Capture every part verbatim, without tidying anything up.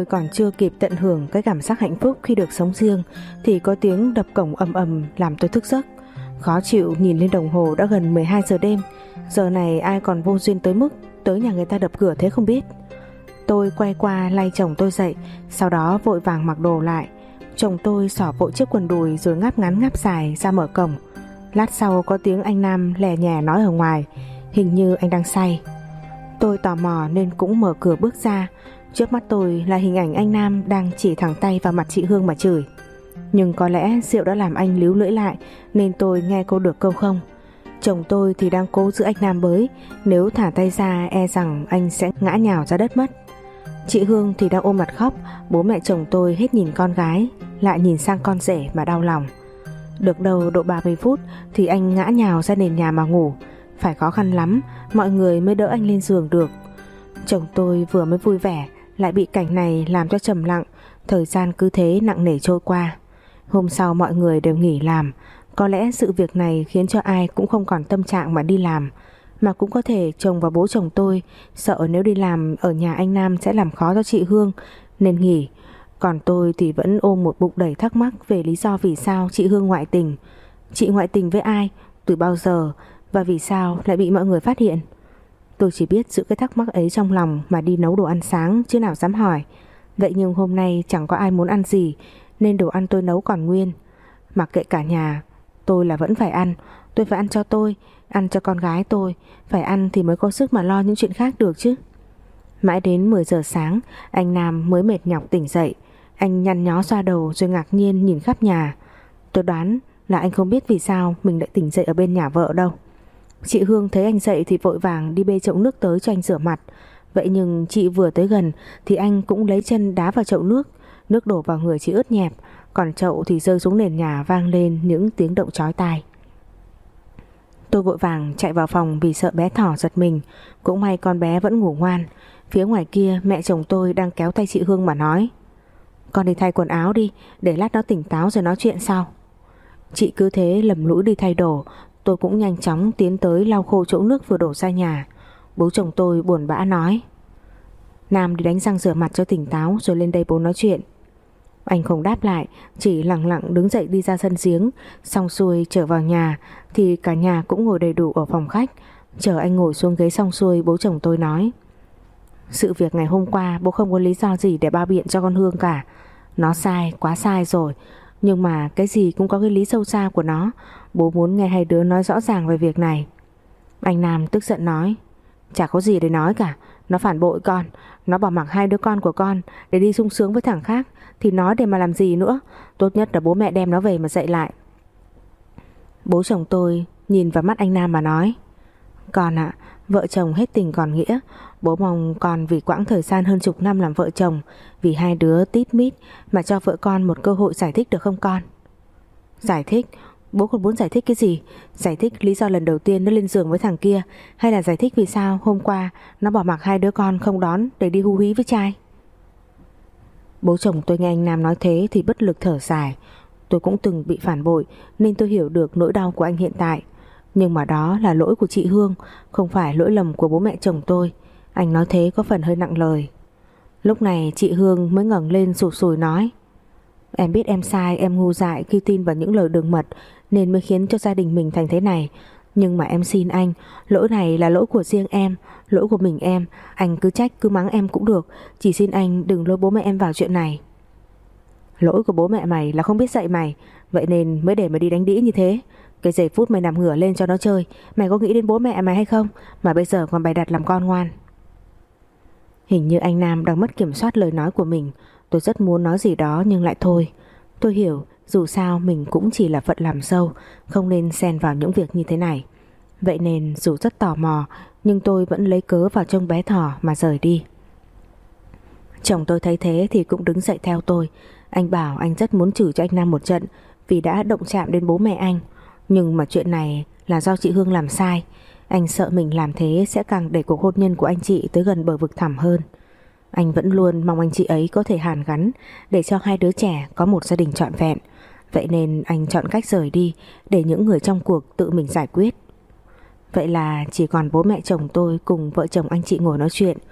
còn chưa kịp tận hưởng cái cảm giác hạnh phúc khi được sống riêng thì có tiếng đập cổng ầm ầm làm tôi thức giấc. Khó chịu nhìn lên đồng hồ đã gần mười hai giờ đêm. Giờ này ai còn vô duyên tới mức tới nhà người ta đập cửa thế không biết. Tôi quay qua lay chồng tôi dậy, sau đó vội vàng mặc đồ lại. Chồng tôi xỏ vội chiếc quần đùi rồi ngáp ngắn ngáp dài ra mở cổng. Lát sau có tiếng anh Nam lè nhè nói ở ngoài, hình như anh đang say. Tôi tò mò nên cũng mở cửa bước ra. Trước mắt tôi là hình ảnh anh Nam đang chỉ thẳng tay vào mặt chị Hương mà chửi. Nhưng có lẽ rượu đã làm anh líu lưỡi lại nên tôi nghe cô được câu không. Chồng tôi thì đang cố giữ anh Nam bới, nếu thả tay ra e rằng anh sẽ ngã nhào ra đất mất. Chị Hương thì đang ôm mặt khóc. Bố mẹ chồng tôi hết nhìn con gái lại nhìn sang con rể mà đau lòng. Được đâu độ ba mươi phút thì anh ngã nhào ra nền nhà mà ngủ. Phải khó khăn lắm mọi người mới đỡ anh lên giường được. Chồng tôi vừa mới vui vẻ lại bị cảnh này làm cho trầm lặng. Thời gian cứ thế nặng nề trôi qua. Hôm sau mọi người đều nghỉ làm. Có lẽ sự việc này khiến cho ai cũng không còn tâm trạng mà đi làm. Mà cũng có thể chồng và bố chồng tôi sợ nếu đi làm ở nhà anh Nam sẽ làm khó cho chị Hương nên nghỉ. Còn tôi thì vẫn ôm một bụng đầy thắc mắc về lý do vì sao chị Hương ngoại tình. Chị ngoại tình với ai, từ bao giờ và vì sao lại bị mọi người phát hiện. Tôi chỉ biết giữ cái thắc mắc ấy trong lòng mà đi nấu đồ ăn sáng chứ nào dám hỏi. Vậy nhưng hôm nay chẳng có ai muốn ăn gì nên đồ ăn tôi nấu còn nguyên. Mặc kệ cả nhà, tôi là vẫn phải ăn. Tôi phải ăn cho tôi, ăn cho con gái tôi. Phải ăn thì mới có sức mà lo những chuyện khác được chứ. Mãi đến mười giờ sáng anh Nam mới mệt nhọc tỉnh dậy. Anh nhăn nhó xoa đầu rồi ngạc nhiên nhìn khắp nhà. Tôi đoán là anh không biết vì sao mình lại tỉnh dậy ở bên nhà vợ đâu. Chị Hương thấy anh dậy thì vội vàng đi bê chậu nước tới cho anh rửa mặt. Vậy nhưng chị vừa tới gần thì anh cũng lấy chân đá vào chậu nước. Nước đổ vào người chị ướt nhẹp, còn chậu thì rơi xuống nền nhà vang lên những tiếng động chói tai. Tôi vội vàng chạy vào phòng vì sợ bé Thỏ giật mình. Cũng may con bé vẫn ngủ ngoan. Phía ngoài kia mẹ chồng tôi đang kéo tay chị Hương mà nói: "Con đi thay quần áo đi, để lát nó tỉnh táo rồi nói chuyện sau." Chị cứ thế lầm lũi đi thay đồ. Tôi cũng nhanh chóng tiến tới lau khô chỗ nước vừa đổ ra nhà. Bố chồng tôi buồn bã nói: "Nam đi đánh răng rửa mặt cho tỉnh táo rồi lên đây bố nói chuyện." Anh không đáp lại, chỉ lặng lặng đứng dậy đi ra sân giếng. Xong xuôi trở vào nhà thì cả nhà cũng ngồi đầy đủ ở phòng khách. Chờ anh ngồi xuống ghế xong xuôi, bố chồng tôi nói: "Sự việc ngày hôm qua bố không có lý do gì để bao biện cho con Hương cả. Nó sai, quá sai rồi. Nhưng mà cái gì cũng có cái lý sâu xa của nó. Bố muốn nghe hai đứa nói rõ ràng về việc này." Anh Nam tức giận nói: "Chả có gì để nói cả. Nó phản bội con. Nó bỏ mặc hai đứa con của con để đi sung sướng với thằng khác. Thì nói để mà làm gì nữa. Tốt nhất là bố mẹ đem nó về mà dạy lại." Bố chồng tôi nhìn vào mắt anh Nam mà nói: "Con ạ, vợ chồng hết tình còn nghĩa. Bố mong con vì quãng thời gian hơn chục năm làm vợ chồng, vì hai đứa tít mít mà cho vợ con một cơ hội giải thích được không con?" "Giải thích? Bố còn muốn giải thích cái gì? Giải thích lý do lần đầu tiên nó lên giường với thằng kia, hay là giải thích vì sao hôm qua nó bỏ mặc hai đứa con không đón để đi hú hí với trai?" Bố chồng tôi nghe anh Nam nói thế thì bất lực thở dài. Tôi cũng từng bị phản bội nên tôi hiểu được nỗi đau của anh hiện tại. Nhưng mà đó là lỗi của chị Hương, không phải lỗi lầm của bố mẹ chồng tôi. Anh nói thế có phần hơi nặng lời. Lúc này chị Hương mới ngẩng lên sụt sùi nói: "Em biết em sai, em ngu dại khi tin vào những lời đường mật nên mới khiến cho gia đình mình thành thế này. Nhưng mà em xin anh, lỗi này là lỗi của riêng em, lỗi của mình em. Anh cứ trách cứ mắng em cũng được, chỉ xin anh đừng lôi bố mẹ em vào chuyện này." "Lỗi của bố mẹ mày là không biết dạy mày, vậy nên mới để mày đi đánh đĩ như thế. Cái giây phút mày nằm ngửa lên cho nó chơi, mày có nghĩ đến bố mẹ mày hay không? Mà bây giờ còn bày đặt làm con ngoan." Hình như anh Nam đang mất kiểm soát lời nói của mình. Tôi rất muốn nói gì đó nhưng lại thôi. Tôi hiểu dù sao mình cũng chỉ là phận làm dâu, không nên xen vào những việc như thế này. Vậy nên dù rất tò mò nhưng tôi vẫn lấy cớ vào trông bé Thỏ mà rời đi. Chồng tôi thấy thế thì cũng đứng dậy theo tôi. Anh bảo anh rất muốn chửi cho anh Nam một trận vì đã động chạm đến bố mẹ anh. Nhưng mà chuyện này là do chị Hương làm sai. Anh sợ mình làm thế sẽ càng đẩy cuộc hôn nhân của anh chị tới gần bờ vực thẳm hơn. Anh vẫn luôn mong anh chị ấy có thể hàn gắn để cho hai đứa trẻ có một gia đình trọn vẹn. Vậy nên anh chọn cách rời đi để những người trong cuộc tự mình giải quyết. Vậy là chỉ còn bố mẹ chồng tôi cùng vợ chồng anh chị ngồi nói chuyện.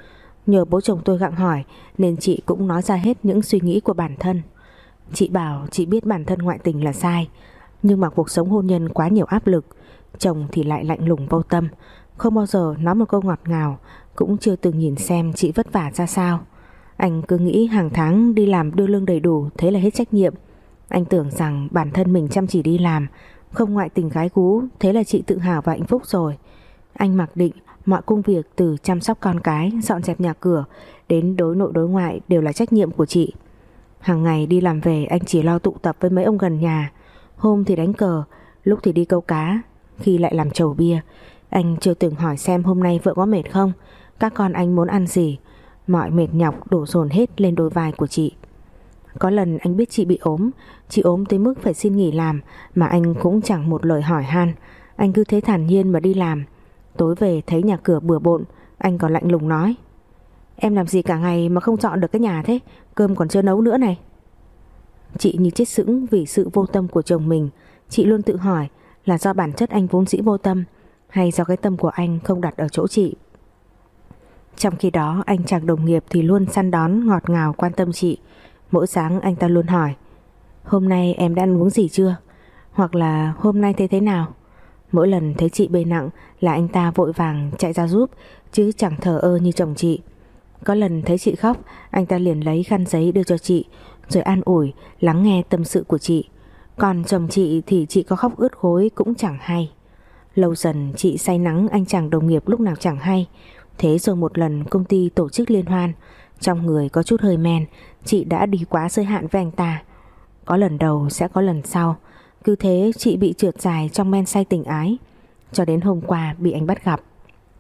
Nhờ bố chồng tôi gặng hỏi nên chị cũng nói ra hết những suy nghĩ của bản thân. Chị bảo chị biết bản thân ngoại tình là sai, nhưng mà cuộc sống hôn nhân quá nhiều áp lực, chồng thì lại lạnh lùng vô tâm, không bao giờ nói một câu ngọt ngào, cũng chưa từng nhìn xem chị vất vả ra sao. Anh cứ nghĩ hàng tháng đi làm đưa lương đầy đủ thế là hết trách nhiệm. Anh tưởng rằng bản thân mình chăm chỉ đi làm, không ngoại tình gái gú, thế là chị tự hào và hạnh phúc rồi. Anh mặc định mọi công việc từ chăm sóc con cái, dọn dẹp nhà cửa đến đối nội đối ngoại đều là trách nhiệm của chị. Hàng ngày đi làm về anh chỉ lo tụ tập với mấy ông gần nhà, hôm thì đánh cờ, lúc thì đi câu cá, khi lại làm chầu bia. Anh chưa từng hỏi xem hôm nay vợ có mệt không, các con anh muốn ăn gì. Mọi mệt nhọc đổ dồn hết lên đôi vai của chị. Có lần anh biết chị bị ốm, chị ốm tới mức phải xin nghỉ làm mà anh cũng chẳng một lời hỏi han. Anh cứ thế thản nhiên mà đi làm. Tối về thấy nhà cửa bừa bộn, anh còn lạnh lùng nói: "Em làm gì cả ngày mà không dọn được cái nhà thế, cơm còn chưa nấu nữa này." Chị như chết sững vì sự vô tâm của chồng mình. Chị luôn tự hỏi là do bản chất anh vốn dĩ vô tâm, hay do cái tâm của anh không đặt ở chỗ chị. Trong khi đó anh chàng đồng nghiệp thì luôn săn đón, ngọt ngào, quan tâm chị. Mỗi sáng anh ta luôn hỏi: "Hôm nay em đã ăn uống gì chưa?" Hoặc là "Hôm nay thấy thế nào?" Mỗi lần thấy chị bê nặng là anh ta vội vàng chạy ra giúp, chứ chẳng thờ ơ như chồng chị. Có lần thấy chị khóc, anh ta liền lấy khăn giấy đưa cho chị, rồi an ủi, lắng nghe tâm sự của chị. Còn chồng chị thì chị có khóc ướt gối cũng chẳng hay. Lâu dần chị say nắng anh chàng đồng nghiệp lúc nào chẳng hay. Thế rồi một lần công ty tổ chức liên hoan, trong người có chút hơi men, chị đã đi quá giới hạn với anh ta. Có lần đầu sẽ có lần sau. Cứ thế chị bị trượt dài trong men say tình ái, cho đến hôm qua bị anh bắt gặp.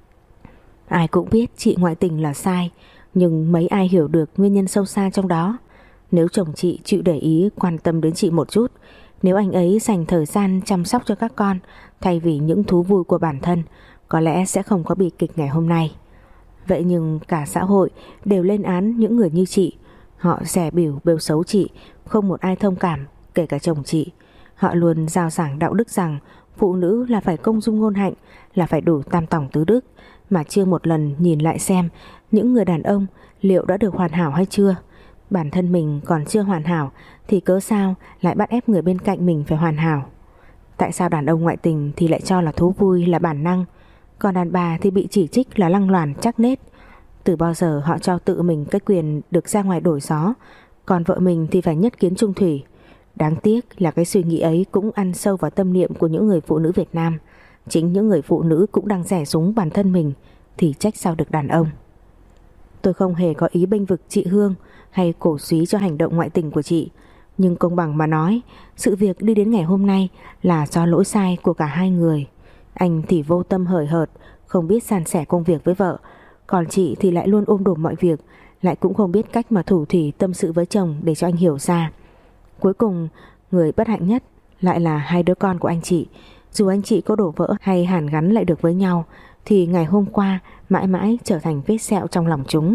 Ai cũng biết chị ngoại tình là sai, nhưng mấy ai hiểu được nguyên nhân sâu xa trong đó. Nếu chồng chị chịu để ý quan tâm đến chị một chút, nếu anh ấy dành thời gian chăm sóc cho các con thay vì những thú vui của bản thân, có lẽ sẽ không có bi kịch ngày hôm nay. Vậy nhưng cả xã hội đều lên án những người như chị. Họ dè bỉu bêu xấu chị, không một ai thông cảm, kể cả chồng chị. Họ luôn rao giảng đạo đức rằng phụ nữ là phải công dung ngôn hạnh, là phải đủ tam tòng tứ đức, mà chưa một lần nhìn lại xem những người đàn ông liệu đã được hoàn hảo hay chưa. Bản thân mình còn chưa hoàn hảo thì cớ sao lại bắt ép người bên cạnh mình phải hoàn hảo. Tại sao đàn ông ngoại tình thì lại cho là thú vui, là bản năng, còn đàn bà thì bị chỉ trích là lăng loàn chắc nết. Từ bao giờ họ cho tự mình cái quyền được ra ngoài đổi gió, còn vợ mình thì phải nhất kiến trung thủy. Đáng tiếc là cái suy nghĩ ấy cũng ăn sâu vào tâm niệm của những người phụ nữ Việt Nam. Chính những người phụ nữ cũng đang rẻ rúng bản thân mình, thì trách sao được đàn ông. Tôi không hề có ý bênh vực chị Hương hay cổ súy cho hành động ngoại tình của chị, nhưng công bằng mà nói, sự việc đi đến ngày hôm nay là do lỗi sai của cả hai người. Anh thì vô tâm hời hợt, không biết san sẻ công việc với vợ, còn chị thì lại luôn ôm đồm mọi việc, lại cũng không biết cách mà thủ thỉ tâm sự với chồng để cho anh hiểu ra. Cuối cùng, người bất hạnh nhất lại là hai đứa con của anh chị. Dù anh chị có đổ vỡ hay hàn gắn lại được với nhau, thì ngày hôm qua mãi mãi trở thành vết sẹo trong lòng chúng.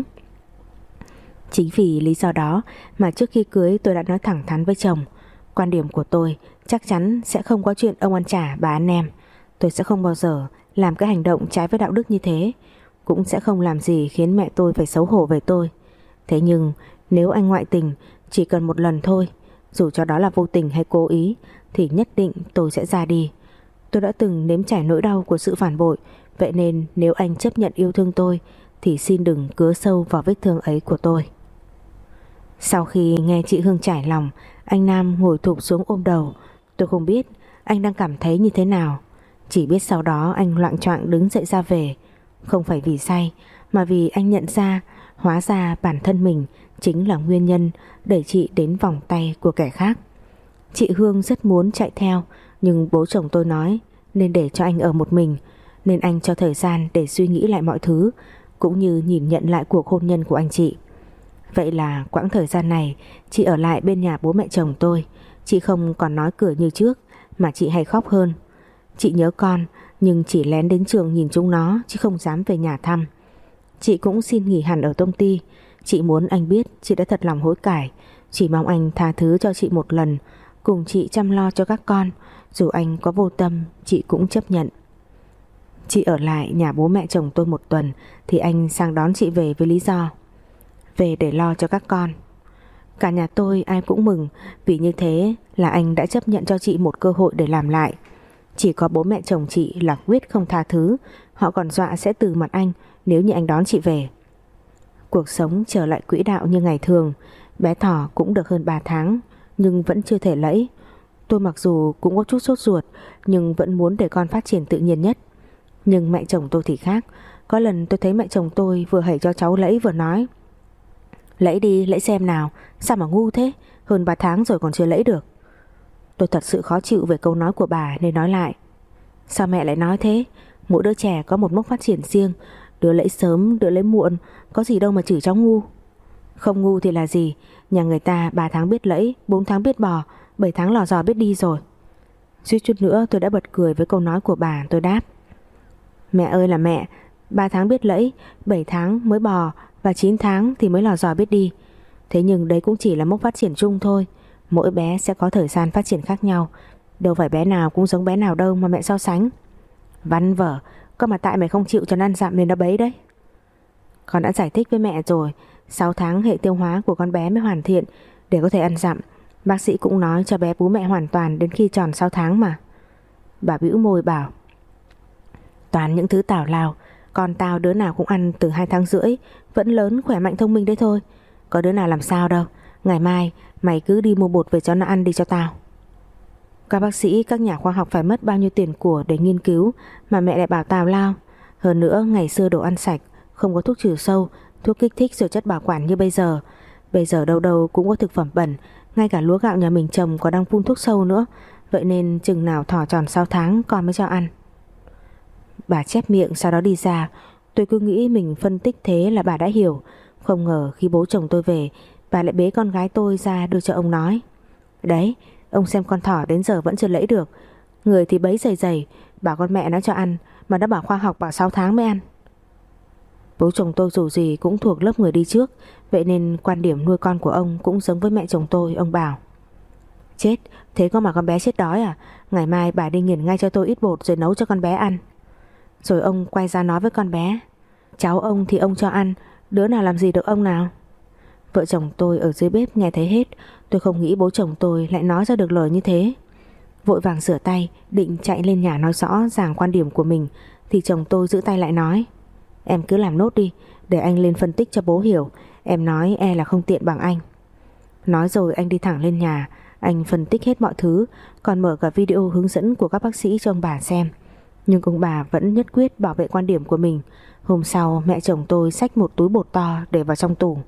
Chính vì lý do đó mà trước khi cưới tôi đã nói thẳng thắn với chồng, quan điểm của tôi chắc chắn sẽ không có chuyện ông ăn chả bà ăn nem. Tôi sẽ không bao giờ làm cái hành động trái với đạo đức như thế, cũng sẽ không làm gì khiến mẹ tôi phải xấu hổ về tôi. Thế nhưng nếu anh ngoại tình chỉ cần một lần thôi, dù cho đó là vô tình hay cố ý, thì nhất định tôi sẽ ra đi. Tôi đã từng nếm trải nỗi đau của sự phản bội, vậy nên nếu anh chấp nhận yêu thương tôi thì xin đừng cứa sâu vào vết thương ấy của tôi. Sau khi nghe chị Hương trải lòng, anh Nam ngồi thụp xuống ôm đầu. Tôi không biết anh đang cảm thấy như thế nào, chỉ biết sau đó anh loạng choạng đứng dậy ra về. Không phải vì say, mà vì anh nhận ra hóa ra bản thân mình chính là nguyên nhân đẩy chị đến vòng tay của kẻ khác. Chị Hương rất muốn chạy theo, nhưng bố chồng tôi nói nên để cho anh ở một mình, nên anh cho thời gian để suy nghĩ lại mọi thứ, cũng như nhìn nhận lại cuộc hôn nhân của anh chị. Vậy là quãng thời gian này chị ở lại bên nhà bố mẹ chồng tôi. Chị không còn nói cười như trước, mà chị hay khóc hơn. Chị nhớ con, nhưng chỉ lén đến trường nhìn chúng nó, chứ không dám về nhà thăm. Chị cũng xin nghỉ hẳn ở công ty. Chị muốn anh biết chị đã thật lòng hối cải, chỉ mong anh tha thứ cho chị một lần, cùng chị chăm lo cho các con. Dù anh có vô tâm, chị cũng chấp nhận. Chị ở lại nhà bố mẹ chồng tôi một tuần thì anh sang đón chị về với lý do về để lo cho các con. Cả nhà tôi ai cũng mừng, vì như thế là anh đã chấp nhận cho chị một cơ hội để làm lại. Chỉ có bố mẹ chồng chị là quyết không tha thứ, họ còn dọa sẽ từ mặt anh nếu như anh đón chị về. Cuộc sống trở lại quỹ đạo như ngày thường. Bé Thỏ cũng được hơn ba tháng nhưng vẫn chưa thể lẫy. Tôi mặc dù cũng có chút sốt ruột nhưng vẫn muốn để con phát triển tự nhiên nhất. Nhưng mẹ chồng tôi thì khác. Có lần tôi thấy mẹ chồng tôi vừa hãy cho cháu lẫy vừa nói: "Lẫy đi, lẫy xem nào, sao mà ngu thế, hơn ba tháng rồi còn chưa lẫy được." Tôi thật sự khó chịu về câu nói của bà nên nói lại: "Sao mẹ lại nói thế? Mỗi đứa trẻ có một mốc phát triển riêng, đứa lẫy sớm, đứa lẫy muộn, có gì đâu mà chửi cháu ngu." "Không ngu thì là gì, nhà người ta ba tháng biết lẫy, bốn tháng biết bò, bảy tháng lò dò biết đi rồi." Suýt chút nữa tôi đã bật cười với câu nói của bà. Tôi đáp: "Mẹ ơi là mẹ, ba tháng biết lẫy, bảy tháng mới bò và chín tháng thì mới lò dò biết đi. Thế nhưng đấy cũng chỉ là mốc phát triển chung thôi. Mỗi bé sẽ có thời gian phát triển khác nhau, đâu phải bé nào cũng giống bé nào đâu mà mẹ so sánh." "Văn vở, có mà tại mày không chịu cho nó ăn dặm nên nó bấy đấy." "Con đã giải thích với mẹ rồi, sáu tháng hệ tiêu hóa của con bé mới hoàn thiện để có thể ăn dặm. Bác sĩ cũng nói cho bé bú mẹ hoàn toàn đến khi tròn sáu tháng mà." Bà bĩu môi bảo: "Toàn những thứ tào lao, con tao đứa nào cũng ăn từ hai tháng rưỡi, vẫn lớn khỏe mạnh thông minh đấy thôi. Có đứa nào làm sao đâu. Ngày mai mày cứ đi mua bột về cho nó ăn đi cho tao." Các bác sĩ, các nhà khoa học phải mất bao nhiêu tiền của để nghiên cứu mà mẹ lại bảo tào lao. Hơn nữa ngày xưa đồ ăn sạch, không có thuốc trừ sâu, thuốc kích thích rồi chất bảo quản như bây giờ. Bây giờ đâu đâu cũng có thực phẩm bẩn, ngay cả lúa gạo nhà mình trồng còn đang phun thuốc sâu nữa. Vậy nên chừng nào Thỏ tròn sáu tháng con mới cho ăn." Bà chép miệng sau đó đi ra. Tôi cứ nghĩ mình phân tích thế là bà đã hiểu. Không ngờ khi bố chồng tôi về, bà lại bế con gái tôi ra đưa cho ông nói: "Đấy, ông xem con Thỏ đến giờ vẫn chưa lẫy được. Người thì bấy dày dày, bảo con mẹ nó cho ăn, mà nó bảo khoa học bảo sáu tháng mới ăn." Bố chồng tôi dù gì cũng thuộc lớp người đi trước, vậy nên quan điểm nuôi con của ông cũng giống với mẹ chồng tôi. Ông bảo: "Chết, thế có mà con bé chết đói à? Ngày mai bà đi nghiền ngay cho tôi ít bột rồi nấu cho con bé ăn." Rồi ông quay ra nói với con bé: "Cháu ông thì ông cho ăn, đứa nào làm gì được ông nào." Vợ chồng tôi ở dưới bếp nghe thấy hết. Tôi không nghĩ bố chồng tôi lại nói ra được lời như thế. Vội vàng rửa tay định chạy lên nhà nói rõ ràng quan điểm của mình thì chồng tôi giữ tay lại nói: "Em cứ làm nốt đi, để anh lên phân tích cho bố hiểu. Em nói e là không tiện bằng anh." Nói rồi anh đi thẳng lên nhà. Anh phân tích hết mọi thứ, còn mở cả video hướng dẫn của các bác sĩ cho ông bà xem. Nhưng ông bà vẫn nhất quyết bảo vệ quan điểm của mình. Hôm sau mẹ chồng tôi xách một túi bột to để vào trong tủ.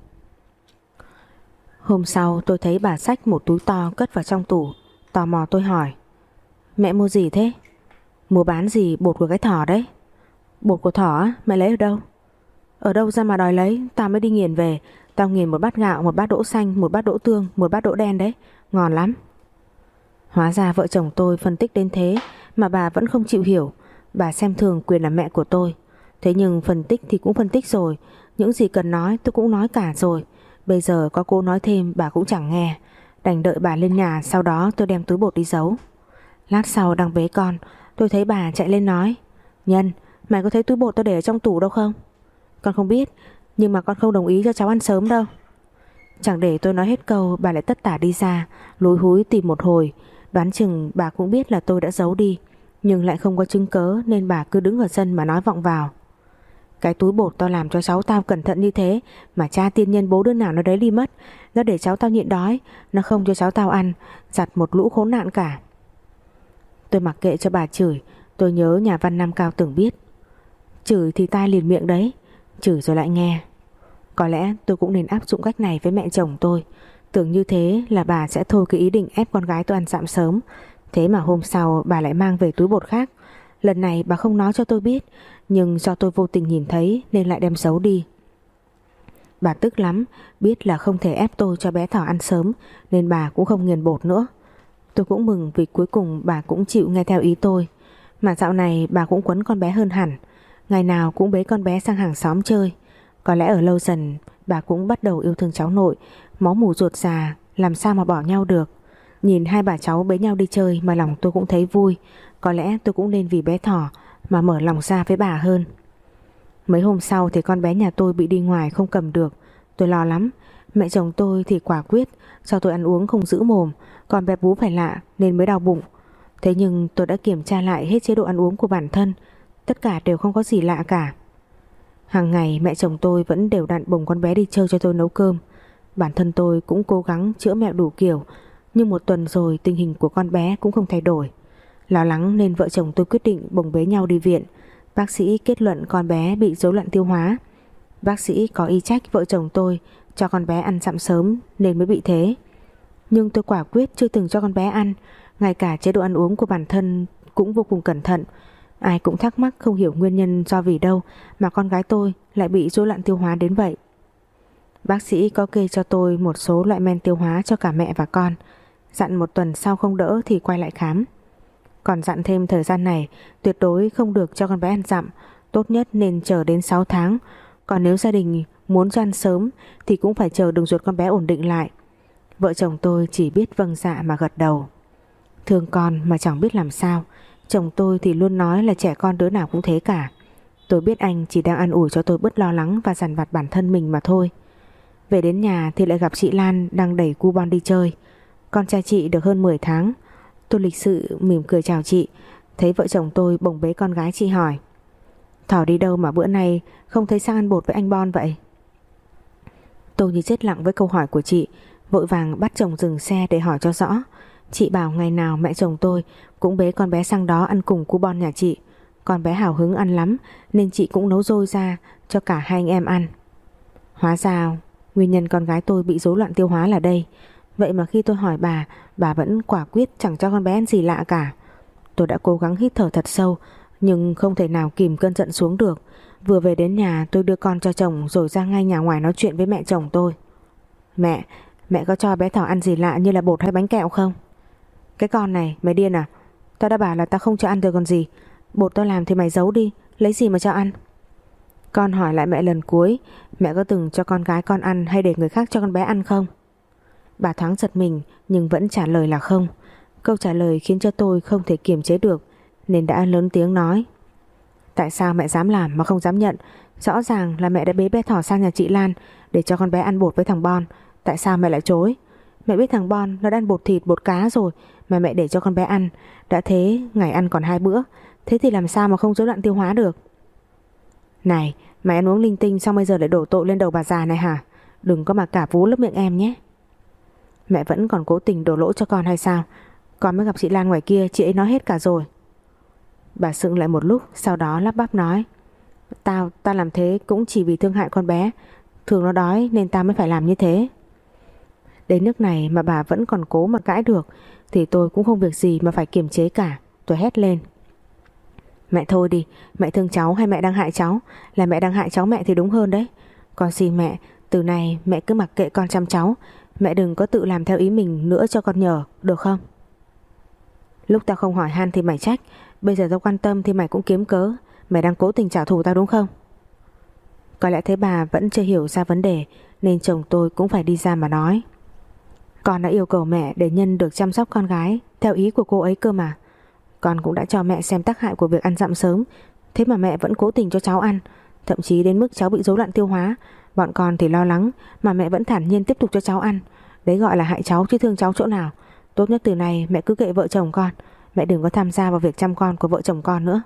Hôm sau tôi thấy bà xách một túi to cất vào trong tủ. Tò mò tôi hỏi: "Mẹ mua gì thế?" "Mua bán gì, bột của cái Thỏ đấy." "Bột của Thỏ á, mày lấy ở đâu?" "Ở đâu ra mà đòi lấy, tao mới đi nghiền về. Tao nghiền một bát gạo, một bát đỗ xanh, một bát đỗ tương, một bát đỗ đen đấy, ngon lắm." Hóa ra vợ chồng tôi phân tích đến thế mà bà vẫn không chịu hiểu. Bà xem thường quyền làm mẹ của tôi. Thế nhưng phân tích thì cũng phân tích rồi, những gì cần nói tôi cũng nói cả rồi. Bây giờ có cô nói thêm bà cũng chẳng nghe. Đành đợi bà lên nhà, sau đó tôi đem túi bột đi giấu. Lát sau đang bế con, tôi thấy bà chạy lên nói: "Nhân, mày có thấy túi bột tôi để ở trong tủ đâu không?" "Con không biết, nhưng mà con không đồng ý cho cháu ăn sớm đâu." Chẳng để tôi nói hết câu, bà lại tất tả đi ra, lúi húi tìm một hồi. Đoán chừng bà cũng biết là tôi đã giấu đi, nhưng lại không có chứng cớ nên bà cứ đứng ở sân mà nói vọng vào: "Cái túi bột tao làm cho cháu tao cẩn thận như thế mà cha tiên nhân bố đứa nào nó đấy đi mất. Nó để cháu tao nhịn đói, nó không cho cháu tao ăn, giặt một lũ khốn nạn cả." Tôi mặc kệ cho bà chửi. Tôi nhớ nhà văn Nam Cao từng biết: "Chửi thì tai liền miệng đấy, chửi rồi lại nghe." Có lẽ tôi cũng nên áp dụng cách này với mẹ chồng tôi. Tưởng như thế là bà sẽ thôi cái ý định ép con gái tôi ăn dặm sớm. Thế mà hôm sau bà lại mang về túi bột khác. Lần này bà không nói cho tôi biết, nhưng do tôi vô tình nhìn thấy nên lại đem giấu đi. Bà tức lắm, biết là không thể ép tôi cho bé Thỏ ăn sớm nên bà cũng không nghiền bột nữa. Tôi cũng mừng vì cuối cùng bà cũng chịu nghe theo ý tôi. Mà dạo này bà cũng quấn con bé hơn hẳn, ngày nào cũng bế con bé sang hàng xóm chơi. Có lẽ ở lâu dần bà cũng bắt đầu yêu thương cháu nội. Máu mủ ruột già, làm sao mà bỏ nhau được. Nhìn hai bà cháu bế nhau đi chơi mà lòng tôi cũng thấy vui. Có lẽ tôi cũng nên vì bé Thỏ mà mở lòng ra với bà hơn. Mấy hôm sau thì con bé nhà tôi bị đi ngoài không cầm được. Tôi lo lắm. Mẹ chồng tôi thì quả quyết cho tôi ăn uống không giữ mồm, còn bé bú phải lạ nên mới đau bụng. Thế nhưng tôi đã kiểm tra lại hết chế độ ăn uống của bản thân, tất cả đều không có gì lạ cả. Hàng ngày mẹ chồng tôi vẫn đều đặn bồng con bé đi chơi cho tôi nấu cơm. Bản thân tôi cũng cố gắng chữa mẹo đủ kiểu, nhưng một tuần rồi tình hình của con bé cũng không thay đổi. Lo lắng nên vợ chồng tôi quyết định bồng bế nhau đi viện. Bác sĩ kết luận con bé bị rối loạn tiêu hóa. Bác sĩ có ý trách vợ chồng tôi cho con bé ăn dặm sớm nên mới bị thế. Nhưng tôi quả quyết chưa từng cho con bé ăn, ngay cả chế độ ăn uống của bản thân cũng vô cùng cẩn thận. Ai cũng thắc mắc không hiểu nguyên nhân do vì đâu mà con gái tôi lại bị rối loạn tiêu hóa đến vậy. Bác sĩ có kê cho tôi một số loại men tiêu hóa cho cả mẹ và con, dặn một tuần sau không đỡ thì quay lại khám. Còn dặn thêm thời gian này tuyệt đối không được cho con bé ăn dặm, tốt nhất nên chờ đến sáu tháng. Còn nếu gia đình muốn cho ăn sớm thì cũng phải chờ đường ruột con bé ổn định lại. Vợ chồng tôi chỉ biết vâng dạ mà gật đầu. Thương con mà chẳng biết làm sao. Chồng tôi thì luôn nói là trẻ con đứa nào cũng thế cả. Tôi biết anh chỉ đang an ủi cho tôi bớt lo lắng và dằn vặt bản thân mình mà thôi. Về đến nhà thì lại gặp chị Lan đang đẩy cu bon đi chơi. Con trai chị được hơn mười tháng. Tôi lịch sự mỉm cười chào chị. Thấy vợ chồng tôi bồng bế con gái, chị hỏi: Thỏ đi đâu mà bữa nay không thấy sang ăn bột với anh Bon vậy? Tôi như chết lặng với câu hỏi của chị, vội vàng bắt chồng dừng xe để hỏi cho rõ. Chị bảo ngày nào mẹ chồng tôi cũng bế con bé sang đó ăn cùng cu Bon nhà chị. Con bé hào hứng ăn lắm nên chị cũng nấu dôi ra cho cả hai anh em ăn. Hóa ra nguyên nhân con gái tôi bị rối loạn tiêu hóa là đây. Vậy mà khi tôi hỏi bà, bà vẫn quả quyết chẳng cho con bé ăn gì lạ cả. Tôi đã cố gắng hít thở thật sâu nhưng không thể nào kìm cơn giận xuống được. Vừa về đến nhà tôi đưa con cho chồng rồi ra ngay nhà ngoài nói chuyện với mẹ chồng tôi. Mẹ, mẹ có cho bé Thỏ ăn gì lạ như là bột hay bánh kẹo không? Cái con này, mày điên à? Tao đã bảo là tao không cho ăn rồi còn gì. Bột tao làm thì mày giấu đi, lấy gì mà cho ăn? Con hỏi lại mẹ lần cuối, mẹ có từng cho con gái con ăn hay để người khác cho con bé ăn không? Bà thoáng giật mình nhưng vẫn trả lời là không. Câu trả lời khiến cho tôi không thể kiềm chế được nên đã lớn tiếng nói: Tại sao mẹ dám làm mà không dám nhận? Rõ ràng là mẹ đã bế bé Thỏ sang nhà chị Lan để cho con bé ăn bột với thằng Bon. Tại sao mẹ lại chối? Mẹ biết thằng Bon nó đã ăn bột thịt, bột cá rồi mà mẹ để cho con bé ăn. Đã thế ngày ăn còn hai bữa. Thế thì làm sao mà không rối loạn tiêu hóa được? Này, mày ăn uống linh tinh xong bây giờ lại đổ tội lên đầu bà già này hả? Đừng có mà cả vú lấp miệng em nhé. Mẹ vẫn còn cố tình đổ lỗi cho con hay sao? Con mới gặp chị Lan ngoài kia, chị ấy nói hết cả rồi. Bà sững lại một lúc, sau đó lắp bắp nói: Tao, tao làm thế cũng chỉ vì thương hại con bé. Thường nó đói nên tao mới phải làm như thế. Đến nước này mà bà vẫn còn cố mà cãi được thì tôi cũng không việc gì mà phải kiềm chế cả. Tôi hét lên: Mẹ thôi đi, mẹ thương cháu hay mẹ đang hại cháu? Là mẹ đang hại cháu mẹ thì đúng hơn đấy. Con xin mẹ, từ nay mẹ cứ mặc kệ con chăm cháu. Mẹ đừng có tự làm theo ý mình nữa cho con nhờ, được không? Lúc tao không hỏi han thì mày trách, bây giờ tao quan tâm thì mày cũng kiếm cớ. Mày đang cố tình trả thù tao đúng không? Có lẽ thấy bà vẫn chưa hiểu ra vấn đề nên chồng tôi cũng phải đi ra mà nói: Con đã yêu cầu mẹ để Nhân được chăm sóc con gái theo ý của cô ấy cơ mà. Con cũng đã cho mẹ xem tác hại của việc ăn dặm sớm, thế mà mẹ vẫn cố tình cho cháu ăn, thậm chí đến mức cháu bị rối loạn tiêu hóa. Bọn con thì lo lắng mà mẹ vẫn thản nhiên tiếp tục cho cháu ăn. Đấy gọi là hại cháu chứ thương cháu chỗ nào. Tốt nhất từ này mẹ cứ kệ vợ chồng con, mẹ đừng có tham gia vào việc chăm con của vợ chồng con nữa.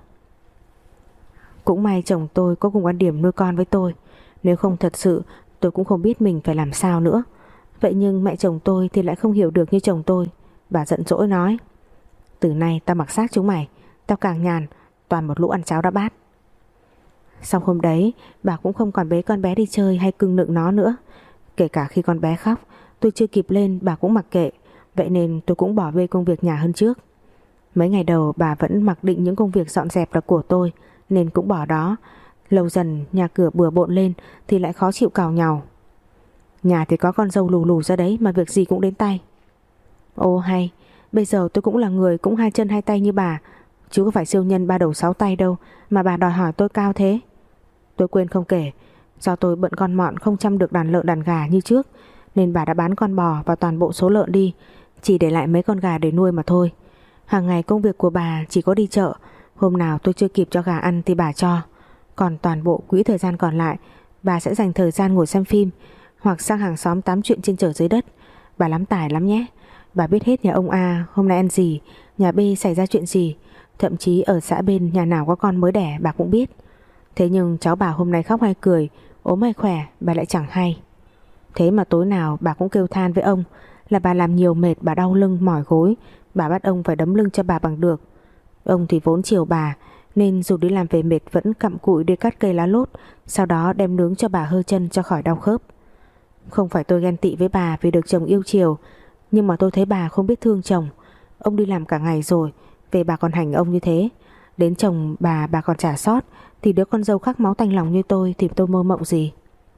Cũng may chồng tôi có cùng quan điểm nuôi con với tôi, nếu không thật sự tôi cũng không biết mình phải làm sao nữa. Vậy nhưng mẹ chồng tôi thì lại không hiểu được như chồng tôi. Bà giận dỗi nói: Từ nay tao mặc xác chúng mày, tao càng nhàn, toàn một lũ ăn cháo đã bát. Sau hôm đấy bà cũng không còn bế con bé đi chơi hay cưng nựng nó nữa. Kể cả khi con bé khóc, tôi chưa kịp lên bà cũng mặc kệ. Vậy nên tôi cũng bỏ bê công việc nhà hơn trước. Mấy ngày đầu bà vẫn mặc định những công việc dọn dẹp là của tôi nên cũng bỏ đó. Lâu dần nhà cửa bừa bộn lên thì lại khó chịu càu nhàu. Nhà thì có con dâu lù lù ra đấy mà việc gì cũng đến tay. Ô hay, bây giờ tôi cũng là người cũng hai chân hai tay như bà, chứ có phải siêu nhân ba đầu sáu tay đâu mà bà đòi hỏi tôi cao thế. Tôi quên không kể, do tôi bận con mọn không chăm được đàn lợn đàn gà như trước nên bà đã bán con bò và toàn bộ số lợn đi, chỉ để lại mấy con gà để nuôi mà thôi. Hàng ngày công việc của bà chỉ có đi chợ. Hôm nào tôi chưa kịp cho gà ăn thì bà cho. Còn toàn bộ quỹ thời gian còn lại bà sẽ dành thời gian ngồi xem phim hoặc sang hàng xóm tám chuyện trên trời dưới đất. Bà lắm tài lắm nhé. Bà biết hết nhà ông A hôm nay ăn gì, nhà B xảy ra chuyện gì, thậm chí ở xã bên nhà nào có con mới đẻ bà cũng biết. Thế nhưng cháu bà hôm nay khóc hay cười, ốm hay khỏe bà lại chẳng hay. Thế mà tối nào bà cũng kêu than với ông là bà làm nhiều mệt, bà đau lưng mỏi gối, bà bắt ông phải đấm lưng cho bà bằng được. Ông thì vốn chiều bà nên dù đi làm về mệt vẫn cặm cụi đi cắt cây lá lốt, sau đó đem nướng cho bà hơ chân cho khỏi đau khớp. Không phải tôi ghen tị với bà vì được chồng yêu chiều, nhưng mà tôi thấy bà không biết thương chồng. Ông đi làm cả ngày rồi, về bà còn hành ông như thế. Đến chồng bà bà còn trả sót, thì đứa con dâu khắc máu tanh lòng như tôi thì tôi mơ mộng gì.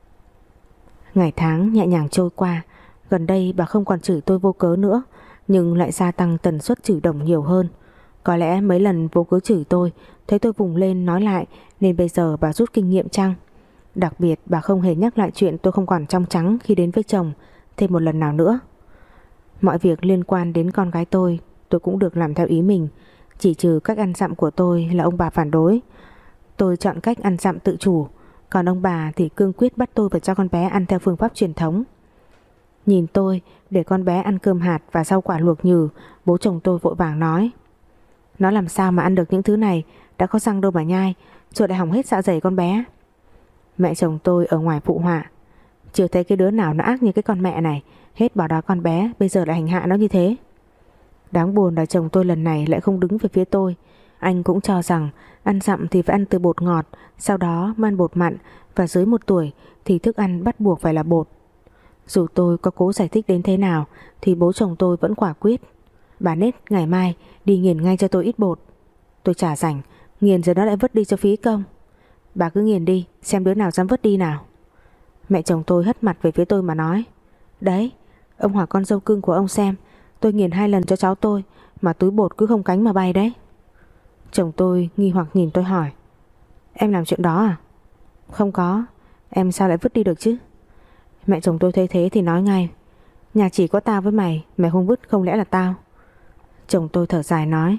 Ngày tháng nhẹ nhàng trôi qua. Gần đây bà không còn chửi tôi vô cớ nữa, nhưng lại gia tăng tần suất chửi đồng nhiều hơn. Có lẽ mấy lần vô cớ chửi tôi, thấy tôi vùng lên nói lại, nên bây giờ bà rút kinh nghiệm chăng? Đặc biệt bà không hề nhắc lại chuyện tôi không còn trong trắng khi đến với chồng thêm một lần nào nữa. Mọi việc liên quan đến con gái tôi Tôi cũng được làm theo ý mình, chỉ trừ cách ăn dặm của tôi là ông bà phản đối. Tôi chọn cách ăn dặm tự chủ, còn ông bà thì cương quyết bắt tôi phải cho con bé ăn theo phương pháp truyền thống. Nhìn tôi để con bé ăn cơm hạt và rau quả luộc nhừ, bố chồng tôi vội vàng nói: nó làm sao mà ăn được những thứ này, đã có răng đâu mà nhai, rồi lại hỏng hết dạ dày con bé. Mẹ chồng tôi ở ngoài phụ họa: chưa thấy cái đứa nào nó ác như cái con mẹ này, hết bảo đó con bé, bây giờ lại hành hạ nó như thế. Đáng buồn là chồng tôi lần này lại không đứng về phía tôi. Anh cũng cho rằng ăn dặm thì phải ăn từ bột ngọt, sau đó mới ăn bột mặn, và dưới một tuổi thì thức ăn bắt buộc phải là bột. Dù tôi có cố giải thích đến thế nào thì bố chồng tôi vẫn quả quyết: bà Nết ngày mai đi nghiền ngay cho tôi ít bột. Tôi chả rảnh, nghiền rồi nó lại vứt đi cho phí công. Bà cứ nghiền đi, xem đứa nào dám vứt đi nào. Mẹ chồng tôi hất mặt về phía tôi mà nói: đấy, ông hỏi con dâu cưng của ông xem, tôi nghiền hai lần cho cháu tôi mà túi bột cứ không cánh mà bay đấy. Chồng tôi nghi hoặc nhìn tôi hỏi: em làm chuyện đó à? Không có, em sao lại vứt đi được chứ? Mẹ chồng tôi thấy thế thì nói ngay: nhà chỉ có tao với mày, mày không vứt không lẽ là tao? Chồng tôi thở dài nói: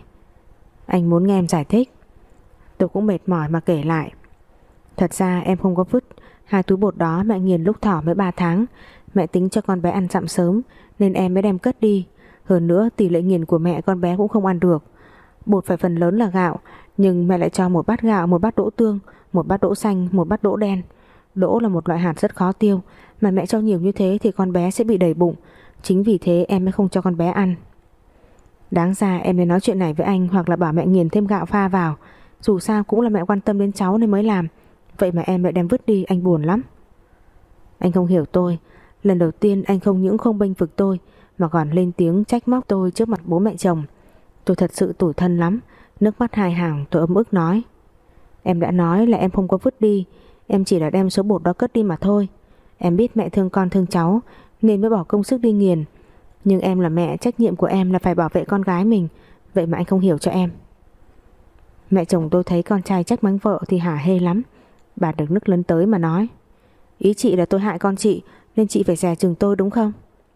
anh muốn nghe em giải thích. Tôi cũng mệt mỏi mà kể lại: thật ra em không có vứt, hai túi bột đó mẹ nghiền lúc thỏ mới ba tháng, mẹ tính cho con bé ăn dặm sớm nên em mới đem cất đi. Hơn nữa tỷ lệ nghiền của mẹ con bé cũng không ăn được. Bột phải phần lớn là gạo, nhưng mẹ lại cho một bát gạo, một bát đỗ tương, một bát đỗ xanh, một bát đỗ đen. Đỗ là một loại hạt rất khó tiêu, mà mẹ cho nhiều như thế thì con bé sẽ bị đầy bụng. Chính vì thế em mới không cho con bé ăn. Đáng ra em nên nói chuyện này với anh, hoặc là bảo mẹ nghiền thêm gạo pha vào. Dù sao cũng là mẹ quan tâm đến cháu nên mới làm. Vậy mà em lại đem vứt đi, anh buồn lắm. Anh không hiểu tôi. Lần đầu tiên anh không những không bênh vực tôi mà còn lên tiếng trách móc tôi trước mặt bố mẹ chồng. Tôi thật sự tủi thân lắm. Nước mắt hai hàng tôi ấm ức nói: em đã nói là em không có vứt đi, em chỉ là đem số bột đó cất đi mà thôi. Em biết mẹ thương con thương cháu nên mới bỏ công sức đi nghiền, nhưng em là mẹ, trách nhiệm của em là phải bảo vệ con gái mình. Vậy mà anh không hiểu cho em. Mẹ chồng tôi thấy con trai trách mắng vợ thì hả hê lắm. Bà được nức lớn tới mà nói: ý chị là tôi hại con chị nên chị phải dè chừng tôi đúng không?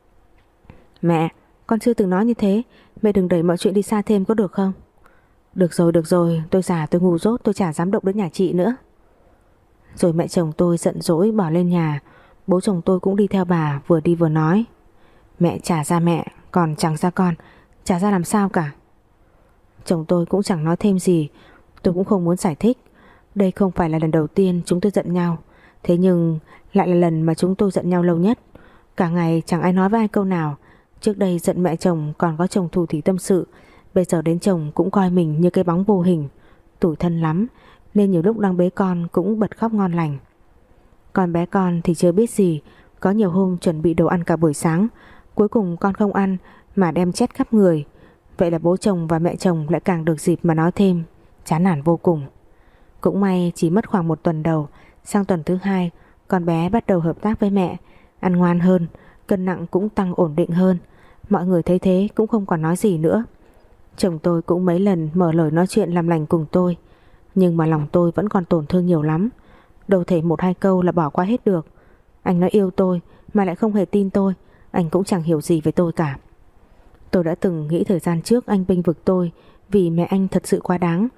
Mẹ, con chưa từng nói như thế. Mẹ đừng đẩy mọi chuyện đi xa thêm có được không? Được rồi, được rồi, tôi già tôi ngu dốt, tôi chả dám động đến nhà chị nữa. Rồi mẹ chồng tôi giận dỗi bỏ lên nhà. Bố chồng tôi cũng đi theo bà, vừa đi vừa nói: mẹ trả ra mẹ, còn chẳng ra con. Trả ra làm sao cả? Chồng tôi cũng chẳng nói thêm gì. Tôi cũng không muốn giải thích. Đây không phải là lần đầu tiên chúng tôi giận nhau, thế nhưng lại là lần mà chúng tôi giận nhau lâu nhất. Cả ngày chẳng ai nói với ai câu nào. Trước đây giận mẹ chồng còn có chồng thù thì tâm sự, bây giờ đến chồng cũng coi mình như cái bóng vô hình. Tủi thân lắm, nên nhiều lúc đang bế con cũng bật khóc ngon lành. Còn bé con thì chưa biết gì. Có nhiều hôm chuẩn bị đồ ăn cả buổi sáng, cuối cùng con không ăn mà đem chét khắp người. Vậy là bố chồng và mẹ chồng lại càng được dịp mà nói thêm. Chán nản vô cùng. Cũng may chỉ mất khoảng một tuần đầu, sang tuần thứ hai con bé bắt đầu hợp tác với mẹ, ăn ngoan hơn, cân nặng cũng tăng ổn định hơn. Mọi người thấy thế cũng không còn nói gì nữa. Chồng tôi cũng mấy lần mở lời nói chuyện làm lành cùng tôi, nhưng mà lòng tôi vẫn còn tổn thương nhiều lắm. Đâu thể một hai câu là bỏ qua hết được. Anh nói yêu tôi mà lại không hề tin tôi. Anh cũng chẳng hiểu gì về tôi cả. Tôi đã từng nghĩ thời gian trước anh bênh vực tôi vì mẹ anh thật sự quá đáng.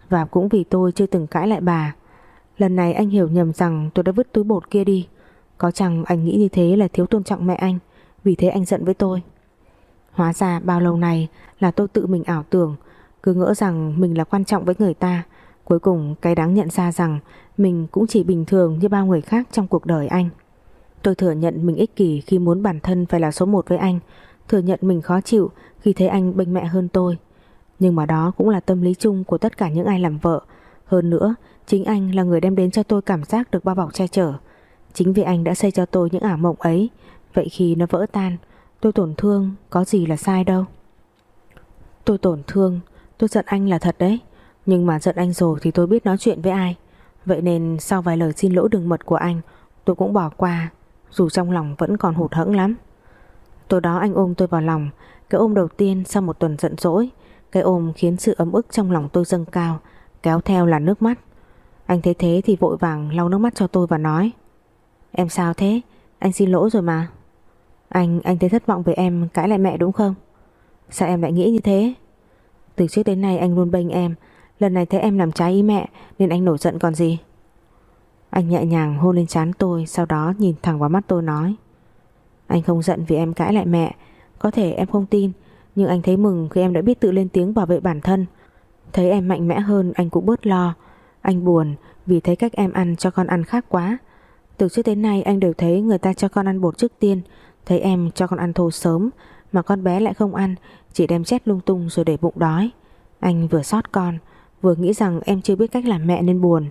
Và cũng vì tôi chưa từng cãi lại bà. Lần này anh hiểu nhầm rằng tôi đã vứt túi bột kia đi. Có chăng anh nghĩ như thế là thiếu tôn trọng mẹ anh, vì thế anh giận với tôi. Hóa ra bao lâu nay là tôi tự mình ảo tưởng, cứ ngỡ rằng mình là quan trọng với người ta. Cuối cùng cái đáng nhận ra rằng mình cũng chỉ bình thường như bao người khác trong cuộc đời anh. Tôi thừa nhận mình ích kỷ khi muốn bản thân phải là số một với anh, thừa nhận mình khó chịu khi thấy anh bênh mẹ hơn tôi. Nhưng mà đó cũng là tâm lý chung của tất cả những ai làm vợ. Hơn nữa, chính anh là người đem đến cho tôi cảm giác được bao bọc che chở. Chính vì anh đã xây cho tôi những ảo mộng ấy. Vậy khi nó vỡ tan, tôi tổn thương có gì là sai đâu. Tôi tổn thương, tôi giận anh là thật đấy. Nhưng mà giận anh rồi thì tôi biết nói chuyện với ai. Vậy nên sau vài lời xin lỗi đường mật của anh, tôi cũng bỏ qua, dù trong lòng vẫn còn hụt hẫng lắm. Tối đó anh ôm tôi vào lòng, cái ôm đầu tiên sau một tuần giận dỗi. Cái ôm khiến sự ấm ức trong lòng tôi dâng cao, kéo theo là nước mắt. Anh thấy thế thì vội vàng lau nước mắt cho tôi và nói: Em sao thế? Anh xin lỗi rồi mà. Anh, anh thấy thất vọng về em cãi lại mẹ đúng không? Sao em lại nghĩ như thế? Từ trước đến nay anh luôn bênh em. Lần này thấy em làm trái ý mẹ nên anh nổi giận còn gì. Anh nhẹ nhàng hôn lên trán tôi, sau đó nhìn thẳng vào mắt tôi nói: Anh không giận vì em cãi lại mẹ. Có thể em không tin, nhưng anh thấy mừng khi em đã biết tự lên tiếng bảo vệ bản thân. Thấy em mạnh mẽ hơn anh cũng bớt lo. Anh buồn vì thấy cách em ăn cho con ăn khác quá. Từ trước đến nay anh đều thấy người ta cho con ăn bột trước tiên. Thấy em cho con ăn thô sớm mà con bé lại không ăn, chỉ đem chét lung tung rồi để bụng đói. Anh vừa xót con, vừa nghĩ rằng em chưa biết cách làm mẹ nên buồn.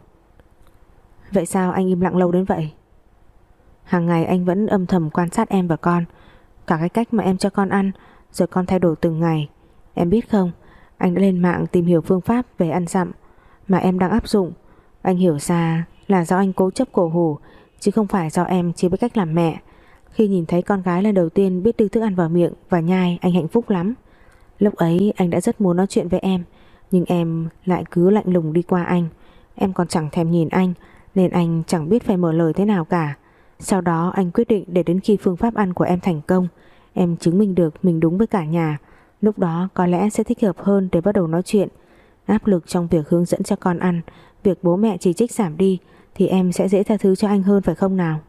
Vậy sao anh im lặng lâu đến vậy? Hàng ngày anh vẫn âm thầm quan sát em và con, cả cái cách mà em cho con ăn, rồi con thay đổi từng ngày. Em biết không, anh đã lên mạng tìm hiểu phương pháp về ăn dặm mà em đang áp dụng. Anh hiểu ra là do anh cố chấp cổ hủ, chứ không phải do em chưa biết cách làm mẹ. Khi nhìn thấy con gái lần đầu tiên biết đưa thức ăn vào miệng và nhai, anh hạnh phúc lắm. Lúc ấy anh đã rất muốn nói chuyện với em, nhưng em lại cứ lạnh lùng đi qua anh. Em còn chẳng thèm nhìn anh, nên anh chẳng biết phải mở lời thế nào cả. Sau đó anh quyết định để đến khi phương pháp ăn của em thành công, em chứng minh được mình đúng với cả nhà, lúc đó có lẽ sẽ thích hợp hơn để bắt đầu nói chuyện. Áp lực trong việc hướng dẫn cho con ăn, việc bố mẹ chỉ trích giảm đi, thì em sẽ dễ tha thứ cho anh hơn phải không nào?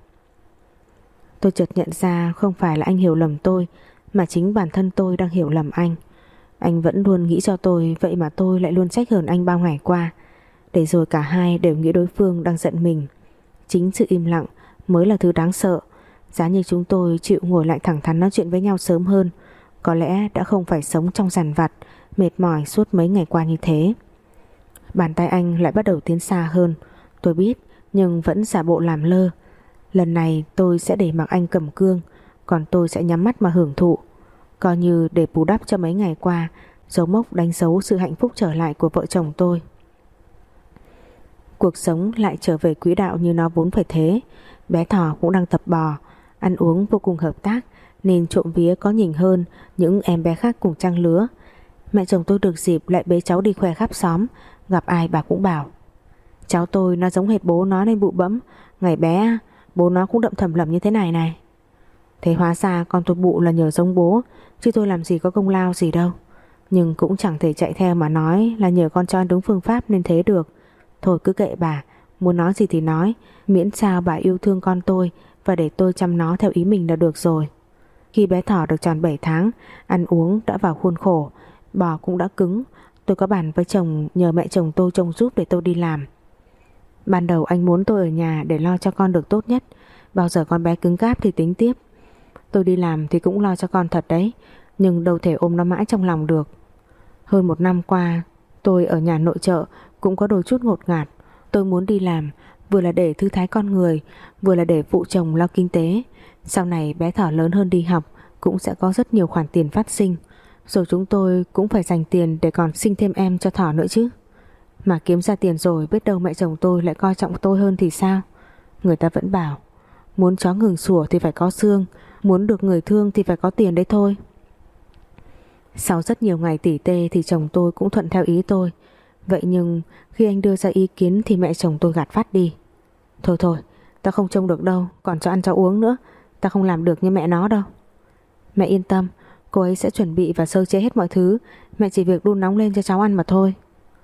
Tôi chợt nhận ra không phải là anh hiểu lầm tôi, mà chính bản thân tôi đang hiểu lầm anh. Anh vẫn luôn nghĩ cho tôi, vậy mà tôi lại luôn trách hờn anh bao ngày qua, để rồi cả hai đều nghĩ đối phương đang giận mình. Chính sự im lặng mới là thứ đáng sợ. Giá như chúng tôi chịu ngồi lại thẳng thắn nói chuyện với nhau sớm hơn, có lẽ đã không phải sống trong dằn vặt, mệt mỏi suốt mấy ngày qua như thế. Bàn tay anh lại bắt đầu tiến xa hơn. Tôi biết, nhưng vẫn giả bộ làm lơ. Lần này tôi sẽ để mặc anh cầm cương, còn tôi sẽ nhắm mắt mà hưởng thụ, coi như để bù đắp cho mấy ngày qua, dấu mốc đánh dấu sự hạnh phúc trở lại của vợ chồng tôi. Cuộc sống lại trở về quỹ đạo như nó vốn phải thế. Bé Thỏ cũng đang tập bò, ăn uống vô cùng hợp tác, nên trộm vía có nhỉnh hơn những em bé khác cùng trang lứa. Mẹ chồng tôi được dịp lại bế cháu đi khoe khắp xóm, gặp ai bà cũng bảo: Cháu tôi nó giống hệt bố nó nên bụ bẫm. Ngày bé bố nó cũng đậm thầm lầm như thế này này. Thế hóa ra con tôi bụ là nhờ giống bố, chứ tôi làm gì có công lao gì đâu. Nhưng cũng chẳng thể chạy theo mà nói là nhờ con cho ăn đúng phương pháp nên thế được. Thôi cứ kệ bà, muốn nói gì thì nói, miễn sao bà yêu thương con tôi và để tôi chăm nó theo ý mình là được rồi. Khi bé Thỏ được tròn bảy tháng, ăn uống đã vào khuôn khổ, bò cũng đã cứng. Tôi có bàn với chồng nhờ mẹ chồng tôi trông giúp để tôi đi làm. Ban đầu anh muốn tôi ở nhà để lo cho con được tốt nhất, bao giờ con bé cứng cáp thì tính tiếp. Tôi đi làm thì cũng lo cho con thật đấy, nhưng đâu thể ôm nó mãi trong lòng được. Hơn một năm qua, tôi ở nhà nội trợ cũng có đôi chút ngột ngạt. Tôi muốn đi làm, vừa là để thư thái con người, vừa là để phụ chồng lo kinh tế. Sau này bé Thỏ lớn hơn đi học, cũng sẽ có rất nhiều khoản tiền phát sinh. Rồi chúng tôi cũng phải dành tiền để còn sinh thêm em cho Thỏ nữa chứ. Mà kiếm ra tiền rồi biết đâu mẹ chồng tôi lại coi trọng tôi hơn thì sao? Người ta vẫn bảo muốn chó ngừng sủa thì phải có xương, muốn được người thương thì phải có tiền đấy thôi. Sau rất nhiều ngày tỉ tê thì chồng tôi cũng thuận theo ý tôi. Vậy nhưng khi anh đưa ra ý kiến thì mẹ chồng tôi gạt phát đi. Thôi thôi, ta không trông được đâu, còn cho ăn cho uống nữa, ta không làm được như mẹ nó đâu. Mẹ yên tâm, cô ấy sẽ chuẩn bị và sơ chế hết mọi thứ, mẹ chỉ việc đun nóng lên cho cháu ăn mà thôi.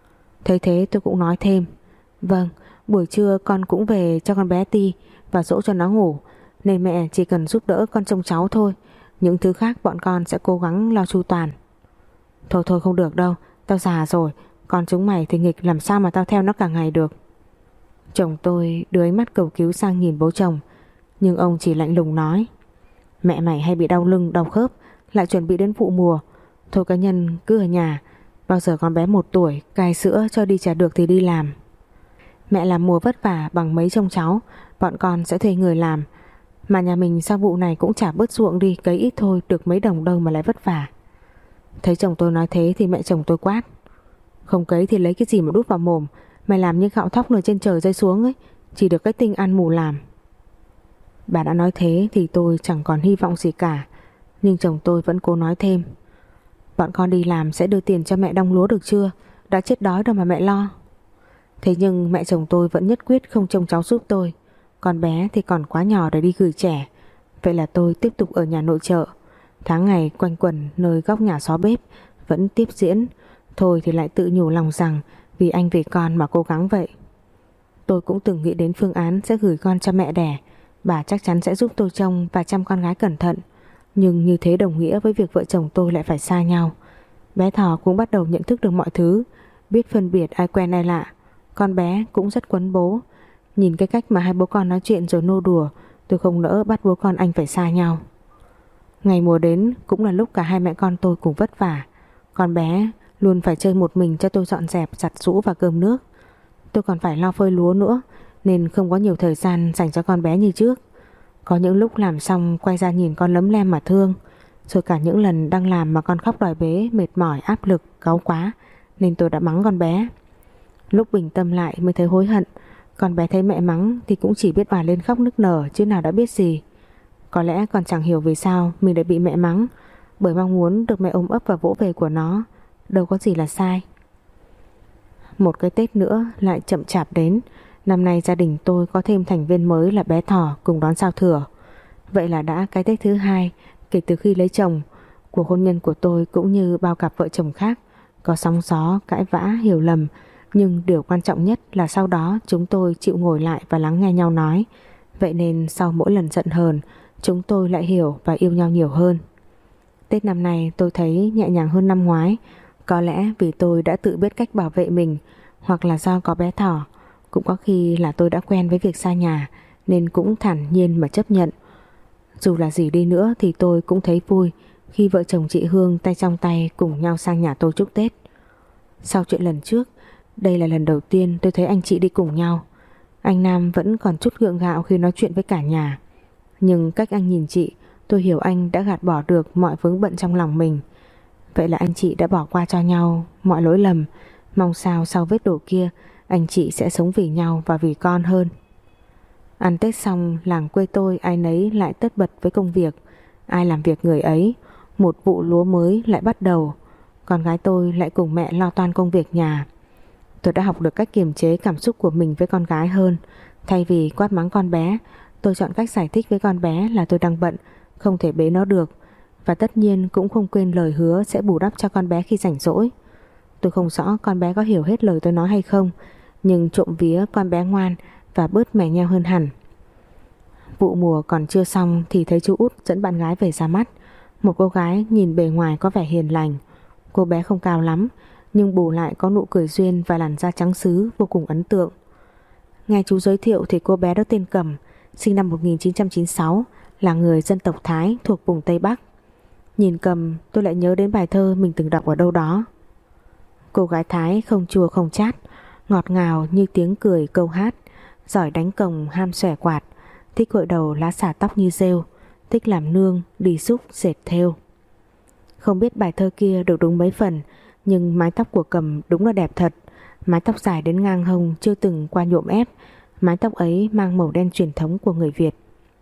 Thấy thế tôi cũng nói thêm: Vâng, buổi trưa con cũng về cho con bé Ti và dỗ cho nó ngủ, nên mẹ chỉ cần giúp đỡ con trông cháu thôi. Những thứ khác bọn con sẽ cố gắng lo chu toàn. Thôi thôi không được đâu, tao già rồi, con chúng mày thì nghịch, làm sao mà tao theo nó cả ngày được. Chồng tôi đưa ánh mắt cầu cứu sang nhìn bố chồng, nhưng ông chỉ lạnh lùng nói: Mẹ mày hay bị đau lưng đau khớp, lại chuẩn bị đến vụ mùa. Thôi cá nhân cứ ở nhà, bao giờ con bé một tuổi cai sữa cho đi chả được thì đi làm. Mẹ làm mùa vất vả bằng mấy trông cháu, bọn con sẽ thuê người làm. Mà nhà mình sau vụ này cũng chả bớt ruộng đi, cấy ít thôi, được mấy đồng đâu mà lại vất vả. Thấy chồng tôi nói thế thì mẹ chồng tôi quát: Không cấy thì lấy cái gì mà đút vào mồm, mày làm như gạo thóc nơi trên trời rơi xuống ấy, chỉ được cái tinh ăn mù làm. Bà đã nói thế thì tôi chẳng còn hy vọng gì cả, nhưng chồng tôi vẫn cố nói thêm: Bọn con đi làm sẽ đưa tiền cho mẹ đong lúa được chưa, đã chết đói đâu mà mẹ lo. Thế nhưng mẹ chồng tôi vẫn nhất quyết không trông cháu giúp tôi. Con bé thì còn quá nhỏ để đi gửi trẻ. Vậy là tôi tiếp tục ở nhà nội trợ. Tháng ngày quanh quẩn nơi góc nhà xó bếp vẫn tiếp diễn. Thôi thì lại tự nhủ lòng rằng vì anh vì con mà cố gắng vậy. Tôi cũng từng nghĩ đến phương án sẽ gửi con cho mẹ đẻ. Bà chắc chắn sẽ giúp tôi trông và chăm con gái cẩn thận. Nhưng như thế đồng nghĩa với việc vợ chồng tôi lại phải xa nhau. Bé Thỏ cũng bắt đầu nhận thức được mọi thứ, biết phân biệt ai quen ai lạ. Con bé cũng rất quấn bố. Nhìn cái cách mà hai bố con nói chuyện rồi nô đùa, tôi không nỡ bắt bố con anh phải xa nhau. Ngày mùa đến cũng là lúc cả hai mẹ con tôi cùng vất vả. Con bé luôn phải chơi một mình cho tôi dọn dẹp, giặt giũ và cơm nước. Tôi còn phải lo phơi lúa nữa, nên không có nhiều thời gian dành cho con bé như trước. Có những lúc làm xong quay ra nhìn con lấm lem mà thương. Rồi cả những lần đang làm mà con khóc đòi bế, mệt mỏi, áp lực, cáu quá, nên tôi đã mắng con bé. Lúc bình tâm lại mới thấy hối hận. Con bé thấy mẹ mắng thì cũng chỉ biết òa lên khóc nức nở, chứ nào đã biết gì. Có lẽ còn chẳng hiểu vì sao mình lại bị mẹ mắng, bởi mong muốn được mẹ ôm ấp và vỗ về của nó đâu có gì là sai. Một cái Tết nữa lại chậm chạp đến. Năm nay gia đình tôi có thêm thành viên mới là bé Thỏ cùng đón giao thừa. Vậy là đã cái Tết thứ hai kể từ khi lấy chồng. Cuộc hôn nhân của tôi cũng như bao cặp vợ chồng khác, có sóng gió, cãi vã, hiểu lầm. Nhưng điều quan trọng nhất là sau đó chúng tôi chịu ngồi lại và lắng nghe nhau nói. Vậy nên sau mỗi lần giận hờn, chúng tôi lại hiểu và yêu nhau nhiều hơn. Tết năm nay tôi thấy nhẹ nhàng hơn năm ngoái. Có lẽ vì tôi đã tự biết cách bảo vệ mình, hoặc là do có bé Thỏ. Cũng có khi là tôi đã quen với việc xa nhà, nên cũng thản nhiên mà chấp nhận. Dù là gì đi nữa thì tôi cũng thấy vui khi vợ chồng chị Hương tay trong tay cùng nhau sang nhà tôi chúc Tết. Sau chuyện lần trước, đây là lần đầu tiên tôi thấy anh chị đi cùng nhau. Anh Nam vẫn còn chút gượng gạo khi nói chuyện với cả nhà, nhưng cách anh nhìn chị, tôi hiểu anh đã gạt bỏ được mọi vướng bận trong lòng mình. Vậy là anh chị đã bỏ qua cho nhau mọi lỗi lầm. Mong sao sau vết đổ kia, anh chị sẽ sống vì nhau và vì con hơn. Ăn Tết xong, làng quê tôi ai nấy lại tất bật với công việc. Ai làm việc người ấy. Một vụ lúa mới lại bắt đầu. Con gái tôi lại cùng mẹ lo toan công việc nhà. Tôi đã học được cách kiềm chế cảm xúc của mình với con gái hơn. Thay vì quát mắng con bé, tôi chọn cách giải thích với con bé là tôi đang bận, không thể bế nó được. Và tất nhiên cũng không quên lời hứa sẽ bù đắp cho con bé khi rảnh rỗi. Tôi không rõ con bé có hiểu hết lời tôi nói hay không, nhưng trộm vía con bé ngoan và bớt mè nheo hơn hẳn. Vụ mùa còn chưa xong thì thấy chú Út dẫn bạn gái về ra mắt. Một cô gái nhìn bề ngoài có vẻ hiền lành. Cô bé không cao lắm, nhưng bù lại có nụ cười duyên và làn da trắng sứ vô cùng ấn tượng. Nghe chú giới thiệu thì cô bé đó tên Cầm, sinh năm một nghìn chín trăm chín mươi sáu, là người dân tộc Thái thuộc vùng Tây Bắc. Nhìn Cầm tôi lại nhớ đến bài thơ mình từng đọc ở đâu đó. Cô gái Thái không chua không chát, ngọt ngào như tiếng cười câu hát, giỏi đánh cồng ham xòe quạt, thích gội đầu lá xả tóc như rêu, thích làm nương đi xúc dệt thêu. Không biết bài thơ kia được đúng mấy phần, nhưng mái tóc của Cầm đúng là đẹp thật. Mái tóc dài đến ngang hông, chưa từng qua nhuộm ép. Mái tóc ấy mang màu đen truyền thống của người Việt.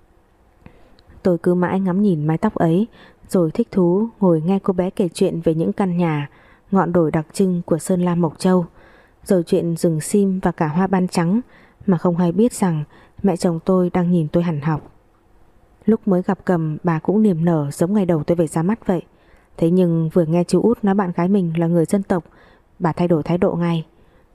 Tôi cứ mãi ngắm nhìn mái tóc ấy, rồi thích thú ngồi nghe cô bé kể chuyện về những căn nhà, ngọn đồi đặc trưng của Sơn La Mộc Châu, rồi chuyện rừng sim và cả hoa ban trắng, mà không hay biết rằng mẹ chồng tôi đang nhìn tôi hằn học. Lúc mới gặp Cầm, bà cũng niềm nở giống ngày đầu tôi về ra mắt vậy. Thế nhưng vừa nghe chú Út nói bạn gái mình là người dân tộc, bà thay đổi thái độ ngay.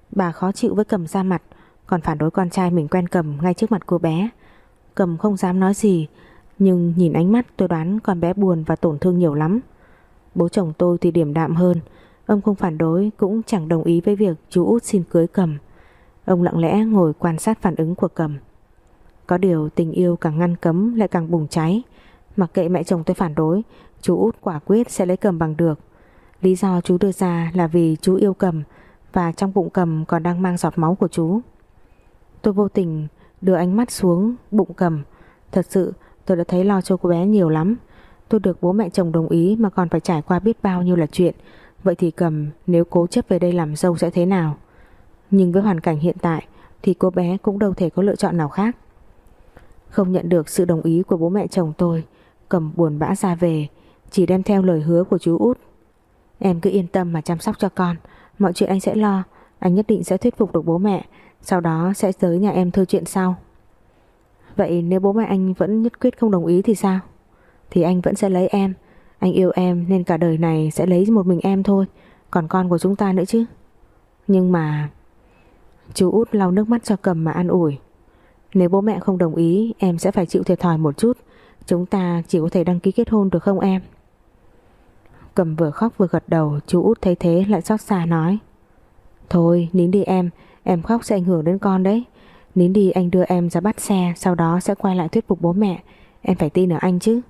Bà khó chịu với Cầm ra mặt, còn phản đối con trai mình quen Cầm ngay trước mặt cô bé. Cầm không dám nói gì, nhưng nhìn ánh mắt tôi đoán con bé buồn và tổn thương nhiều lắm. Bố chồng tôi thì điềm đạm hơn. Ông không phản đối cũng chẳng đồng ý với việc chú út xin cưới Cầm. Ông lặng lẽ ngồi quan sát phản ứng của Cầm. Có điều tình yêu càng ngăn cấm lại càng bùng cháy. Mặc kệ mẹ chồng tôi phản đối, chú út quả quyết sẽ lấy Cầm bằng được. Lý do chú đưa ra là vì chú yêu Cầm, và trong bụng Cầm còn đang mang giọt máu của chú. Tôi vô tình đưa ánh mắt xuống bụng Cầm. Thật sự tôi đã thấy lo cho cô bé nhiều lắm. Tôi được bố mẹ chồng đồng ý mà còn phải trải qua biết bao nhiêu là chuyện. Vậy thì Cầm nếu cố chấp về đây làm dâu sẽ thế nào? Nhưng với hoàn cảnh hiện tại thì cô bé cũng đâu thể có lựa chọn nào khác. Không nhận được sự đồng ý của bố mẹ chồng tôi, Cầm buồn bã ra về, chỉ đem theo lời hứa của chú út. Em cứ yên tâm mà chăm sóc cho con, mọi chuyện anh sẽ lo. Anh nhất định sẽ thuyết phục được bố mẹ, sau đó sẽ tới nhà em thư chuyện sau. Vậy nếu bố mẹ anh vẫn nhất quyết không đồng ý thì sao? Thì anh vẫn sẽ lấy em. Anh yêu em nên cả đời này sẽ lấy một mình em thôi, còn con của chúng ta nữa chứ. Nhưng mà... Chú út lau nước mắt cho Cầm mà an ủi. Nếu bố mẹ không đồng ý, em sẽ phải chịu thiệt thòi một chút. Chúng ta chỉ có thể đăng ký kết hôn được không em? Cầm vừa khóc vừa gật đầu. Chú út thấy thế lại xót xa nói: Thôi nín đi em, em khóc sẽ ảnh hưởng đến con đấy. Nín đi, anh đưa em ra bắt xe, sau đó sẽ quay lại thuyết phục bố mẹ. Em phải tin ở anh chứ.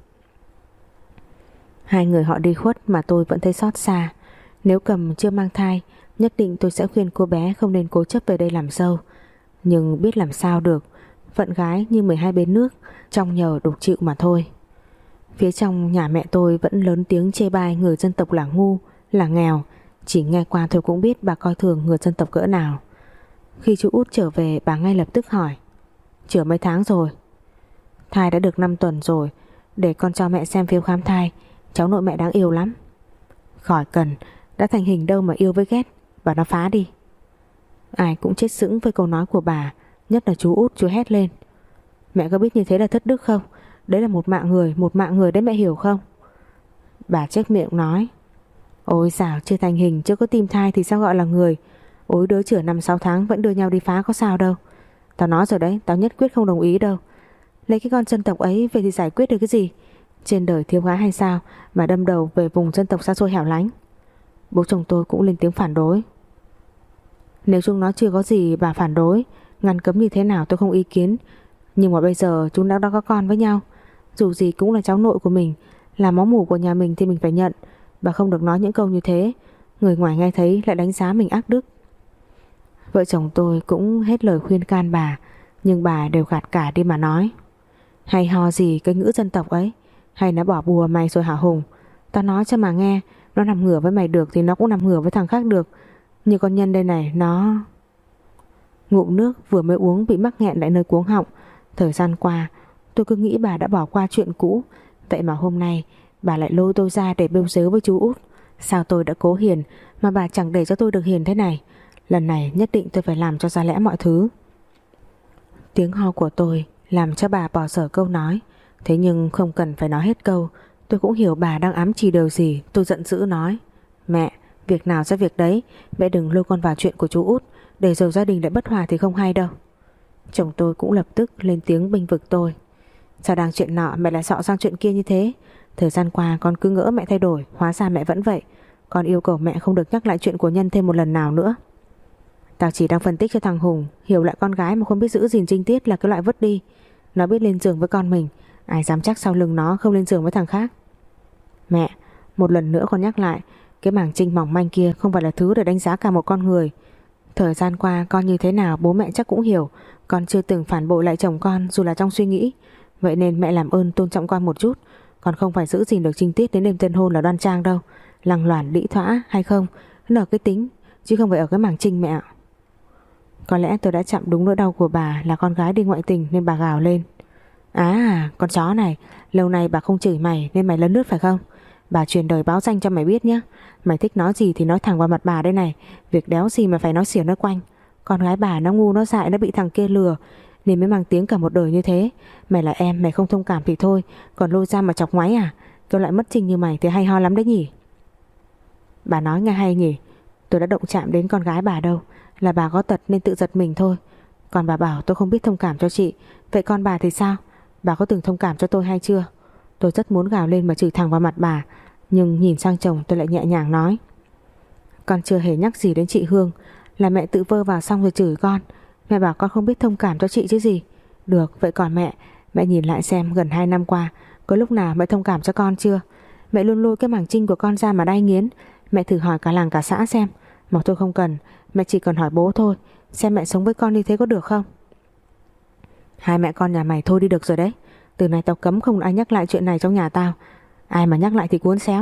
Hai người họ đi khuất mà tôi vẫn thấy xót xa. Nếu Cầm chưa mang thai, nhất định tôi sẽ khuyên cô bé không nên cố chấp về đây làm dâu. Nhưng biết làm sao được, phận gái như mười hai bến nước, trong nhờ đục chịu mà thôi. Phía trong nhà mẹ tôi vẫn lớn tiếng chê bai người dân tộc là ngu, là nghèo. Chỉ nghe qua thôi cũng biết bà coi thường người dân tộc cỡ nào. Khi chú út trở về, bà ngay lập tức hỏi: Chữa mấy tháng rồi? Thai đã được năm tuần rồi. Để con cho mẹ xem phiếu khám thai. Cháu nội mẹ đáng yêu lắm. Khỏi cần, đã thành hình đâu mà yêu với ghét. Bà nó phá đi. Ai cũng chết sững với câu nói của bà, nhất là chú út. Chú hét lên: Mẹ có biết như thế là thất đức không? Đấy là một mạng người, một mạng người đấy, mẹ hiểu không? Bà chếch miệng nói: Ôi dào, chưa thành hình, chưa có tim thai thì sao gọi là người? Ôi đứa chữa năm sáu tháng vẫn đưa nhau đi phá có sao đâu. Tao nói rồi đấy, tao nhất quyết không đồng ý đâu. Lấy cái con dân tộc ấy về thì giải quyết được cái gì? Trên đời thiếu gái hay sao mà đâm đầu về vùng dân tộc xa xôi hẻo lánh? Bố chồng tôi cũng lên tiếng phản đối. Nếu chúng nó chưa có gì bà phản đối, ngăn cấm như thế nào tôi không ý kiến. Nhưng mà bây giờ chúng đã đã có con với nhau. Dù gì cũng là cháu nội của mình, là máu mủ của nhà mình thì mình phải nhận. Bà không được nói những câu như thế. Người ngoài nghe thấy lại đánh giá mình ác đức. Vợ chồng tôi cũng hết lời khuyên can bà, nhưng bà đều gạt cả đi mà nói: Hay ho gì cái ngữ dân tộc ấy? Hay nó bỏ bùa mày rồi hả Hùng? Tao nói cho mà nghe, nó nằm ngửa với mày được thì nó cũng nằm ngửa với thằng khác được. Như con Nhân đây này, nó... Ngụm nước vừa mới uống bị mắc nghẹn lại nơi cuống họng. Thời gian qua tôi cứ nghĩ bà đã bỏ qua chuyện cũ, vậy mà hôm nay bà lại lôi tôi ra để bêu xếu với chú út. Sao tôi đã cố hiền mà bà chẳng để cho tôi được hiền thế này? Lần này nhất định tôi phải làm cho ra lẽ mọi thứ. Tiếng ho của tôi làm cho bà bỏ dở câu nói. Thế nhưng không cần phải nói hết câu, tôi cũng hiểu bà đang ám chỉ điều gì. Tôi giận dữ nói: Mẹ, việc nào ra việc đấy, mẹ đừng lôi con vào chuyện của chú út, để rồi gia đình lại bất hòa thì không hay đâu. Chồng tôi cũng lập tức lên tiếng bênh vực tôi: Sao đang chuyện nọ mẹ lại xọ sang chuyện kia như thế? Thời gian qua con cứ ngỡ mẹ thay đổi, hóa ra mẹ vẫn vậy. Con yêu cầu mẹ không được nhắc lại chuyện của Nhân thêm một lần nào nữa. Tao chỉ đang phân tích cho thằng Hùng hiểu lại con gái mà không biết giữ gìn trinh tiết là cái loại vứt đi. Nó biết lên giường với con mình, ai dám chắc sau lưng nó không lên giường với thằng khác. Mẹ, một lần nữa con nhắc lại, cái mảng trinh mỏng manh kia không phải là thứ để đánh giá cả một con người. Thời gian qua con như thế nào bố mẹ chắc cũng hiểu. Con chưa từng phản bội lại chồng con dù là trong suy nghĩ. Vậy nên mẹ làm ơn tôn trọng con một chút. Con không phải giữ gìn được trinh tiết đến đêm tân hôn là đoan trang đâu. Lằng loàn đĩ thỏa hay không, nó ở cái tính, chứ không phải ở cái mảng trinh mẹ ạ. Có lẽ tôi đã chạm đúng nỗi đau của bà là con gái đi ngoại tình nên bà gào lên: À, con chó này, lâu nay bà không chửi mày nên mày lấn lướt phải không? Bà truyền đời báo danh cho mày biết nhé. Mày thích nói gì thì nói thẳng vào mặt bà đây này. Việc đéo gì mà phải nói xỉa nói quanh. Con gái bà nó ngu nó dại, nó bị thằng kia lừa nên mới mang tiếng cả một đời như thế. Mày là em, mày không thông cảm thì thôi, còn lôi ra mà chọc ngoáy à? Kêu lại mất trinh như mày thì hay ho lắm đấy nhỉ. Bà nói nghe hay nhỉ. Tôi đã động chạm đến con gái bà đâu, Là bà có tật nên tự giật mình thôi. Còn bà bảo tôi không biết thông cảm cho chị. Vậy con bà thì sao? Bà có từng thông cảm cho tôi hay chưa? Tôi rất muốn gào lên mà chửi thẳng vào mặt bà, nhưng nhìn sang chồng tôi lại nhẹ nhàng nói: Con chưa hề nhắc gì đến chị Hương. Là mẹ tự vơ vào xong rồi chửi con. Mẹ bảo con không biết thông cảm cho chị chứ gì. Được, vậy còn mẹ Mẹ nhìn lại xem gần hai năm qua có lúc nào mẹ thông cảm cho con chưa? Mẹ luôn lôi cái mảng trinh của con ra mà đay nghiến. Mẹ thử hỏi cả làng cả xã xem. Mà tôi không cần. Mẹ chỉ cần hỏi bố thôi, xem mẹ sống với con như thế có được không? Hai mẹ con nhà mày thôi đi được rồi đấy. Từ nay tao cấm không ai nhắc lại chuyện này trong nhà tao. Ai mà nhắc lại thì cuốn xéo.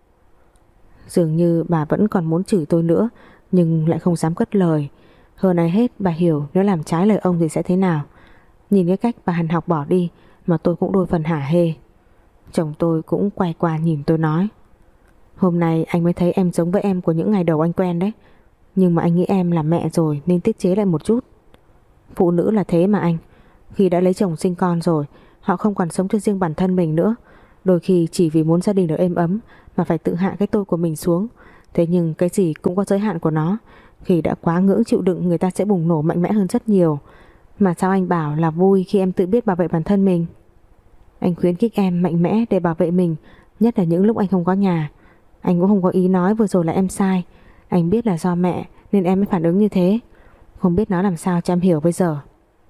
Dường như bà vẫn còn muốn chửi tôi nữa, nhưng lại không dám cất lời. Hơn ai hết bà hiểu nếu làm trái lời ông thì sẽ thế nào. Nhìn cái cách bà hằn học bỏ đi mà tôi cũng đôi phần hả hê. Chồng tôi cũng quay qua nhìn tôi nói: Hôm nay anh mới thấy em giống với em của những ngày đầu anh quen đấy. Nhưng mà anh nghĩ em là mẹ rồi nên tiết chế lại một chút. Phụ nữ là thế mà anh. Khi đã lấy chồng sinh con rồi, họ không còn sống cho riêng bản thân mình nữa. Đôi khi chỉ vì muốn gia đình được êm ấm mà phải tự hạ cái tôi của mình xuống. Thế nhưng cái gì cũng có giới hạn của nó. Khi đã quá ngưỡng chịu đựng, người ta sẽ bùng nổ mạnh mẽ hơn rất nhiều. Mà sao anh bảo là vui khi em tự biết bảo vệ bản thân mình? Anh khuyến khích em mạnh mẽ để bảo vệ mình, nhất là những lúc anh không có nhà. Anh cũng không có ý nói vừa rồi là em sai. Anh biết là do mẹ nên em mới phản ứng như thế. Không biết nói làm sao cho em hiểu bây giờ.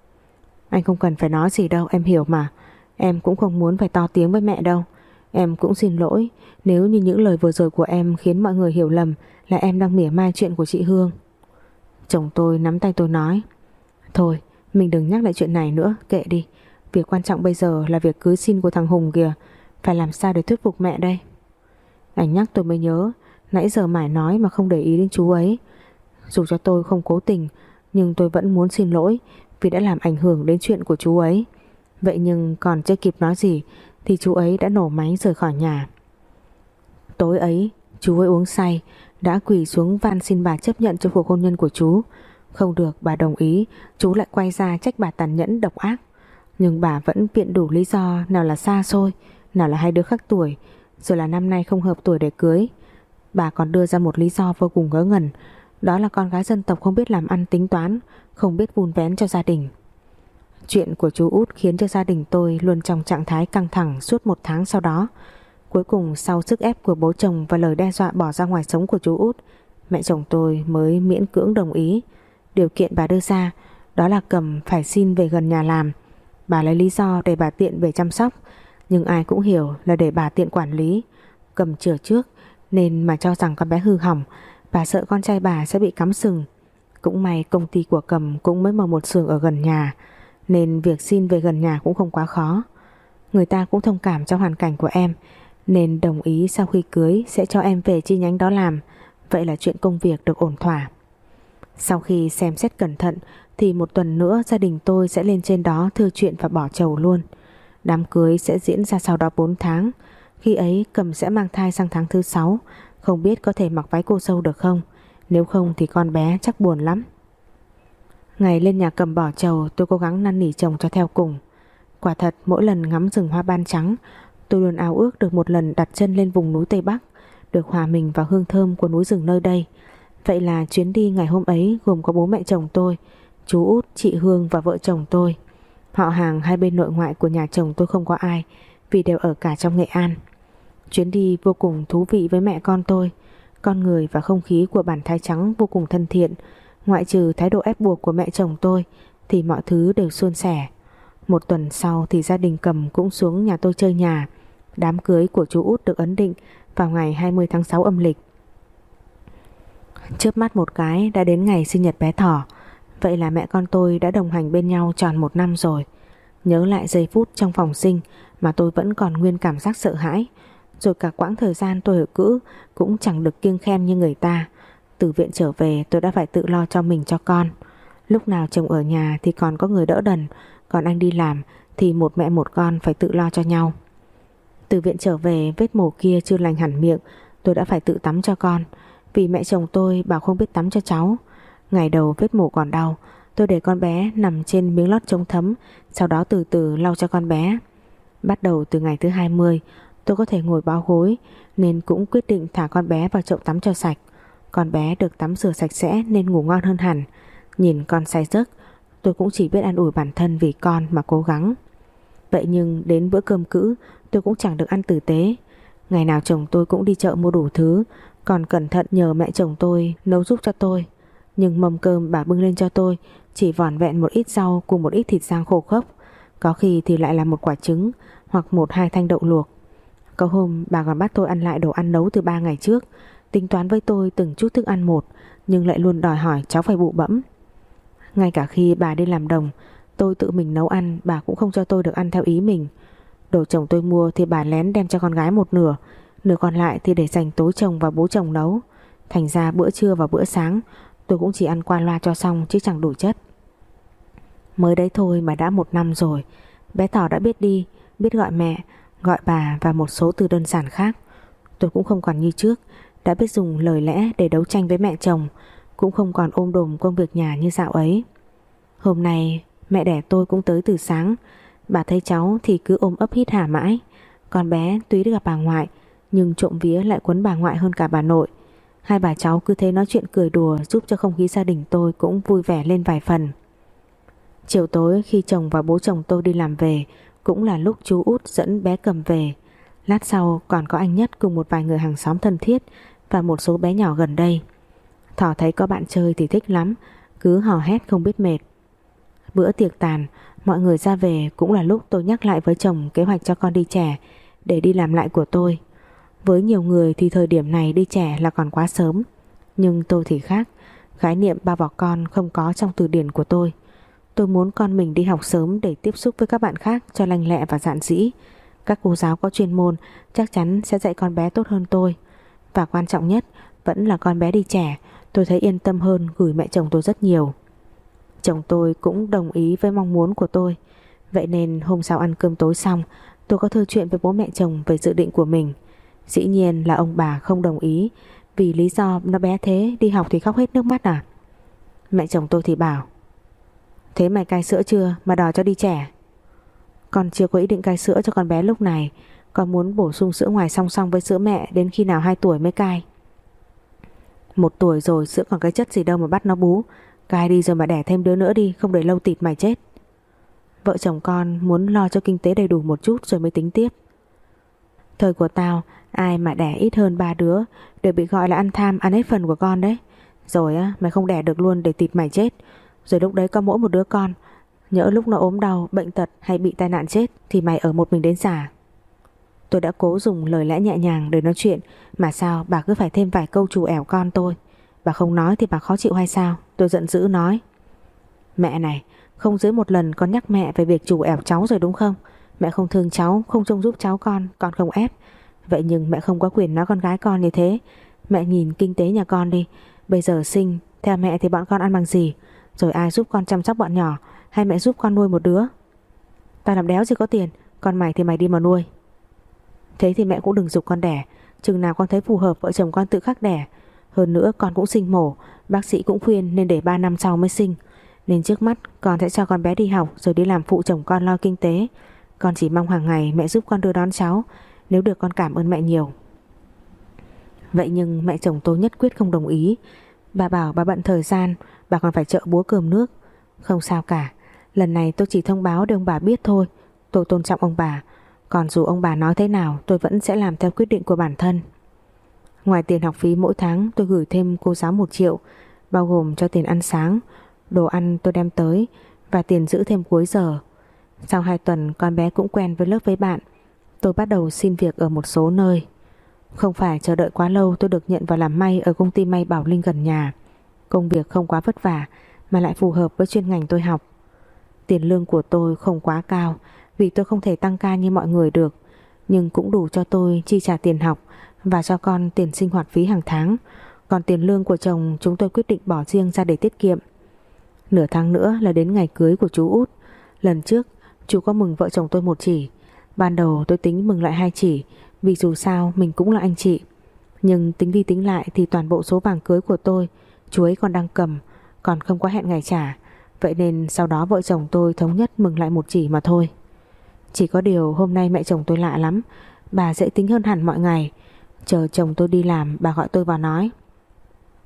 Anh không cần phải nói gì đâu, em hiểu mà. Em cũng không muốn phải to tiếng với mẹ đâu. Em cũng xin lỗi nếu như những lời vừa rồi của em khiến mọi người hiểu lầm là em đang mỉa mai chuyện của chị Hương. Chồng tôi nắm tay tôi nói: Thôi mình đừng nhắc lại chuyện này nữa, kệ đi. Việc quan trọng bây giờ là việc cưới xin của thằng Hùng kìa. Phải làm sao để thuyết phục mẹ đây? Anh nhắc tôi mới nhớ, nãy giờ mải nói mà không để ý đến chú ấy. Dù cho tôi không cố tình, nhưng tôi vẫn muốn xin lỗi vì đã làm ảnh hưởng đến chuyện của chú ấy. Vậy nhưng còn chưa kịp nói gì thì chú ấy đã nổ máy rời khỏi nhà. Tối ấy chú ấy uống say, đã quỳ xuống van xin bà chấp nhận cho cuộc hôn nhân của chú. Không được bà đồng ý, chú lại quay ra trách bà tàn nhẫn độc ác. Nhưng bà vẫn viện đủ lý do, nào là xa xôi, nào là hai đứa khác tuổi, rồi là năm nay không hợp tuổi để cưới. Bà còn đưa ra một lý do vô cùng ngớ ngẩn, đó là con gái dân tộc không biết làm ăn tính toán, không biết vun vén cho gia đình. Chuyện của chú út khiến cho gia đình tôi luôn trong trạng thái căng thẳng suốt một tháng sau đó. Cuối cùng sau sức ép của bố chồng và lời đe dọa bỏ ra ngoài sống của chú út, mẹ chồng tôi mới miễn cưỡng đồng ý. Điều kiện bà đưa ra đó là Cầm phải xin về gần nhà làm. Bà lấy lý do để bà tiện về chăm sóc, nhưng ai cũng hiểu là để bà tiện quản lý. Cầm chữa trước nên mà cho rằng con bé hư hỏng. Bà sợ con trai bà sẽ bị cắm sừng. Cũng may công ty của Cầm cũng mới mở một xưởng ở gần nhà, nên việc xin về gần nhà cũng không quá khó. Người ta cũng thông cảm cho hoàn cảnh của em, nên đồng ý sau khi cưới sẽ cho em về chi nhánh đó làm. Vậy là chuyện công việc được ổn thỏa. Sau khi xem xét cẩn thận thì một tuần nữa gia đình tôi sẽ lên trên đó thưa chuyện và bỏ chầu luôn. Đám cưới sẽ diễn ra sau đó bốn tháng. Khi ấy Cầm sẽ mang thai sang tháng thứ sáu. Không biết có thể mặc váy cô dâu được không? Nếu không thì con bé chắc buồn lắm. Ngày lên nhà Cầm bỏ chầu, tôi cố gắng năn nỉ chồng cho theo cùng. Quả thật mỗi lần ngắm rừng hoa ban trắng, tôi luôn ao ước được một lần đặt chân lên vùng núi Tây Bắc, được hòa mình vào hương thơm của núi rừng nơi đây. Vậy là chuyến đi ngày hôm ấy gồm có bố mẹ chồng tôi, chú út, chị Hương và vợ chồng tôi. Họ hàng hai bên nội ngoại của nhà chồng tôi không có ai, vì đều ở cả trong Nghệ An. Chuyến đi vô cùng thú vị với mẹ con tôi. Con người và không khí của bản Thái Trắng vô cùng thân thiện. Ngoại trừ thái độ ép buộc của mẹ chồng tôi thì mọi thứ đều suôn sẻ. Một tuần sau thì gia đình Cầm cũng xuống nhà tôi chơi nhà. Đám cưới của chú út được ấn định vào ngày hai mươi tháng sáu âm lịch. Chớp mắt một cái đã đến ngày sinh nhật bé Thỏ. Vậy là mẹ con tôi đã đồng hành bên nhau tròn một năm rồi. Nhớ lại giây phút trong phòng sinh mà tôi vẫn còn nguyên cảm giác sợ hãi. Rồi cả quãng thời gian tôi ở cữ cũng chẳng được kiêng khem như người ta. Từ viện trở về tôi đã phải tự lo cho mình cho con. Lúc nào chồng ở nhà thì còn có người đỡ đần, còn anh đi làm thì một mẹ một con phải tự lo cho nhau. Từ viện trở về vết mổ kia chưa lành hẳn miệng, tôi đã phải tự tắm cho con, vì mẹ chồng tôi bảo không biết tắm cho cháu. Ngày đầu vết mổ còn đau, tôi để con bé nằm trên miếng lót chống thấm, sau đó từ từ lau cho con bé. Bắt đầu từ ngày thứ hai mươi, tôi có thể ngồi bao gối nên cũng quyết định thả con bé vào chậu tắm cho sạch. Con bé được tắm rửa sạch sẽ nên ngủ ngon hơn hẳn. Nhìn con say giấc, tôi cũng chỉ biết an ủi bản thân vì con mà cố gắng. Vậy nhưng đến bữa cơm cữ tôi cũng chẳng được ăn tử tế. Ngày nào chồng tôi cũng đi chợ mua đủ thứ, còn cẩn thận nhờ mẹ chồng tôi nấu giúp cho tôi. Nhưng mâm cơm bà bưng lên cho tôi chỉ vỏn vẹn một ít rau cùng một ít thịt rang khô khốc, có khi thì lại là một quả trứng hoặc một hai thanh đậu luộc. Có hôm bà còn bắt tôi ăn lại đồ ăn nấu từ ba ngày trước, tính toán với tôi từng chút thức ăn một, nhưng lại luôn đòi hỏi cháu phải bụ bẫm. Ngay cả khi bà đi làm đồng, tôi tự mình nấu ăn, bà cũng không cho tôi được ăn theo ý mình. Đồ chồng tôi mua thì bà lén đem cho con gái một nửa, nửa còn lại thì để dành tối chồng và bố chồng nấu. Thành ra bữa trưa và bữa sáng tôi cũng chỉ ăn qua loa cho xong chứ chẳng đủ chất. Mới đấy thôi mà đã một năm rồi, bé Thỏ đã biết đi, biết gọi mẹ, gọi bà và một số từ đơn giản khác. Tôi cũng không còn như trước, đã biết dùng lời lẽ để đấu tranh với mẹ chồng, cũng không còn ôm đồm công việc nhà như dạo ấy. Hôm nay mẹ đẻ tôi cũng tới từ sáng. Bà thấy cháu thì cứ ôm ấp hít hả mãi. Con bé tuy được gặp bà ngoại, nhưng trộm vía lại quấn bà ngoại hơn cả bà nội. Hai bà cháu cứ thế nói chuyện cười đùa, giúp cho không khí gia đình tôi cũng vui vẻ lên vài phần. Chiều tối khi chồng và bố chồng tôi đi làm về, cũng là lúc chú Út dẫn bé Cầm về. Lát sau còn có anh Nhất cùng một vài người hàng xóm thân thiết và một số bé nhỏ gần đây. Thỏ thấy có bạn chơi thì thích lắm, cứ hò hét không biết mệt. Bữa tiệc tàn, mọi người ra về cũng là lúc tôi nhắc lại với chồng kế hoạch cho con đi trẻ để đi làm lại của tôi. Với nhiều người thì thời điểm này đi trẻ là còn quá sớm, nhưng tôi thì khác. Khái niệm ba bỏ con không có trong từ điển của tôi. Tôi muốn con mình đi học sớm để tiếp xúc với các bạn khác cho lanh lẹ và dạn dĩ. Các cô giáo có chuyên môn chắc chắn sẽ dạy con bé tốt hơn tôi. Và quan trọng nhất vẫn là con bé đi trẻ, tôi thấy yên tâm hơn gửi mẹ chồng tôi rất nhiều. Chồng tôi cũng đồng ý với mong muốn của tôi. Vậy nên hôm sau ăn cơm tối xong, tôi có thư chuyện với bố mẹ chồng về dự định của mình. Dĩ nhiên là ông bà không đồng ý, vì lý do nó bé thế, đi học thì khóc hết nước mắt à. Mẹ chồng tôi thì bảo: thế mày cai sữa chưa mà đòi cho đi trẻ? Con chưa có ý định cai sữa cho con bé lúc này, con muốn bổ sung sữa ngoài song song với sữa mẹ đến khi nào hai tuổi mới cai. Một tuổi rồi sữa còn cái chất gì đâu mà bắt nó bú. Cai đi rồi mà đẻ thêm đứa nữa đi, không để lâu tịt mày chết. Vợ chồng con muốn lo cho kinh tế đầy đủ một chút rồi mới tính tiếp. Thời của tao, ai mà đẻ ít hơn ba đứa đều bị gọi là ăn tham, ăn hết phần của con đấy. Rồi á, mày không đẻ được luôn để tịt mày chết. Rồi lúc đấy có mỗi một đứa con, nhỡ lúc nó ốm đau, bệnh tật hay bị tai nạn chết thì mày ở một mình đến già. Tôi đã cố dùng lời lẽ nhẹ nhàng để nói chuyện, mà sao bà cứ phải thêm vài câu trù ẻo con tôi. Bà không nói thì bà khó chịu hay sao? Tôi giận dữ nói: mẹ này, không dưới một lần con nhắc mẹ về việc trù ẻo cháu rồi đúng không? Mẹ không thương cháu, không trông giúp cháu con, con không ép. Vậy nhưng mẹ không có quyền nói con gái con như thế. Mẹ nhìn kinh tế nhà con đi, bây giờ sinh theo mẹ thì bọn con ăn bằng gì? Rồi ai giúp con chăm sóc bọn nhỏ, hay mẹ giúp con nuôi một đứa? Tao làm đéo gì có tiền, còn mày thì mày đi mà nuôi. Thế thì mẹ cũng đừng giục con đẻ, chừng nào con thấy phù hợp vợ chồng con tự khắc đẻ. Hơn nữa con cũng sinh mổ, bác sĩ cũng khuyên nên để ba năm sau mới sinh. Nên trước mắt con sẽ cho con bé đi học rồi đi làm phụ chồng con lo kinh tế. Con chỉ mong hàng ngày mẹ giúp con đưa đón cháu, nếu được con cảm ơn mẹ nhiều. Vậy nhưng mẹ chồng tôi nhất quyết không đồng ý. Bà bảo bà bận thời gian, bà còn phải chợ búa cơm nước. Không sao cả, lần này tôi chỉ thông báo để ông bà biết thôi. Tôi tôn trọng ông bà, còn dù ông bà nói thế nào tôi vẫn sẽ làm theo quyết định của bản thân. Ngoài tiền học phí mỗi tháng tôi gửi thêm cô giáo một triệu, bao gồm cho tiền ăn sáng, đồ ăn tôi đem tới và tiền giữ thêm cuối giờ. Sau hai tuần con bé cũng quen với lớp với bạn. Tôi bắt đầu xin việc ở một số nơi. Không phải chờ đợi quá lâu tôi được nhận vào làm may ở công ty may Bảo Linh gần nhà. Công việc không quá vất vả mà lại phù hợp với chuyên ngành tôi học. Tiền lương của tôi không quá cao vì tôi không thể tăng ca như mọi người được, nhưng cũng đủ cho tôi chi trả tiền học và cho con tiền sinh hoạt phí hàng tháng. Còn tiền lương của chồng chúng tôi quyết định bỏ riêng ra để tiết kiệm. Nửa tháng nữa là đến ngày cưới của chú Út. Lần trước chú có mừng vợ chồng tôi một chỉ. Ban đầu tôi tính mừng lại hai chỉ, vì dù sao mình cũng là anh chị. Nhưng tính đi tính lại thì toàn bộ số vàng cưới của tôi chú ấy còn đang cầm, còn không có hẹn ngày trả. Vậy nên sau đó vợ chồng tôi thống nhất mừng lại một chỉ mà thôi. Chỉ có điều hôm nay mẹ chồng tôi lạ lắm. Bà dễ tính hơn hẳn mọi ngày. Chờ chồng tôi đi làm bà gọi tôi vào nói: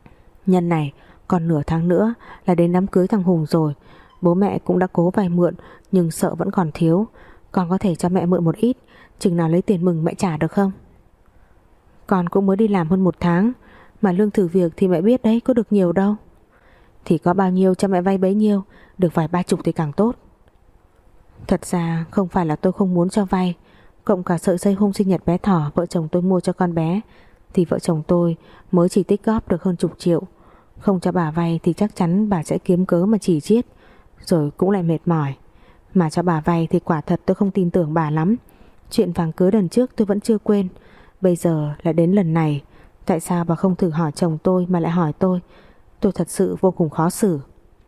Nhân này, còn nửa tháng nữa là đến đám cưới thằng Hùng rồi. Bố mẹ cũng đã cố vay mượn, nhưng sợ vẫn còn thiếu. Con có thể cho mẹ mượn một ít, chừng nào lấy tiền mừng mẹ trả được không? Con cũng mới đi làm hơn một tháng, mà lương thử việc thì mẹ biết đấy, có được nhiều đâu. Thì có bao nhiêu cho mẹ vay bấy nhiêu, được vài ba chục thì càng tốt. Thật ra không phải là tôi không muốn cho vay, cộng cả sợi dây hôm sinh nhật bé Thỏ vợ chồng tôi mua cho con bé, thì vợ chồng tôi mới chỉ tích góp được hơn chục triệu. Không cho bà vay thì chắc chắn bà sẽ kiếm cớ mà chỉ chiết, rồi cũng lại mệt mỏi. Mà cho bà vay thì quả thật tôi không tin tưởng bà lắm. Chuyện vàng cưới lần trước tôi vẫn chưa quên, bây giờ lại đến lần này. Tại sao bà không thử hỏi chồng tôi mà lại hỏi tôi? Tôi thật sự vô cùng khó xử.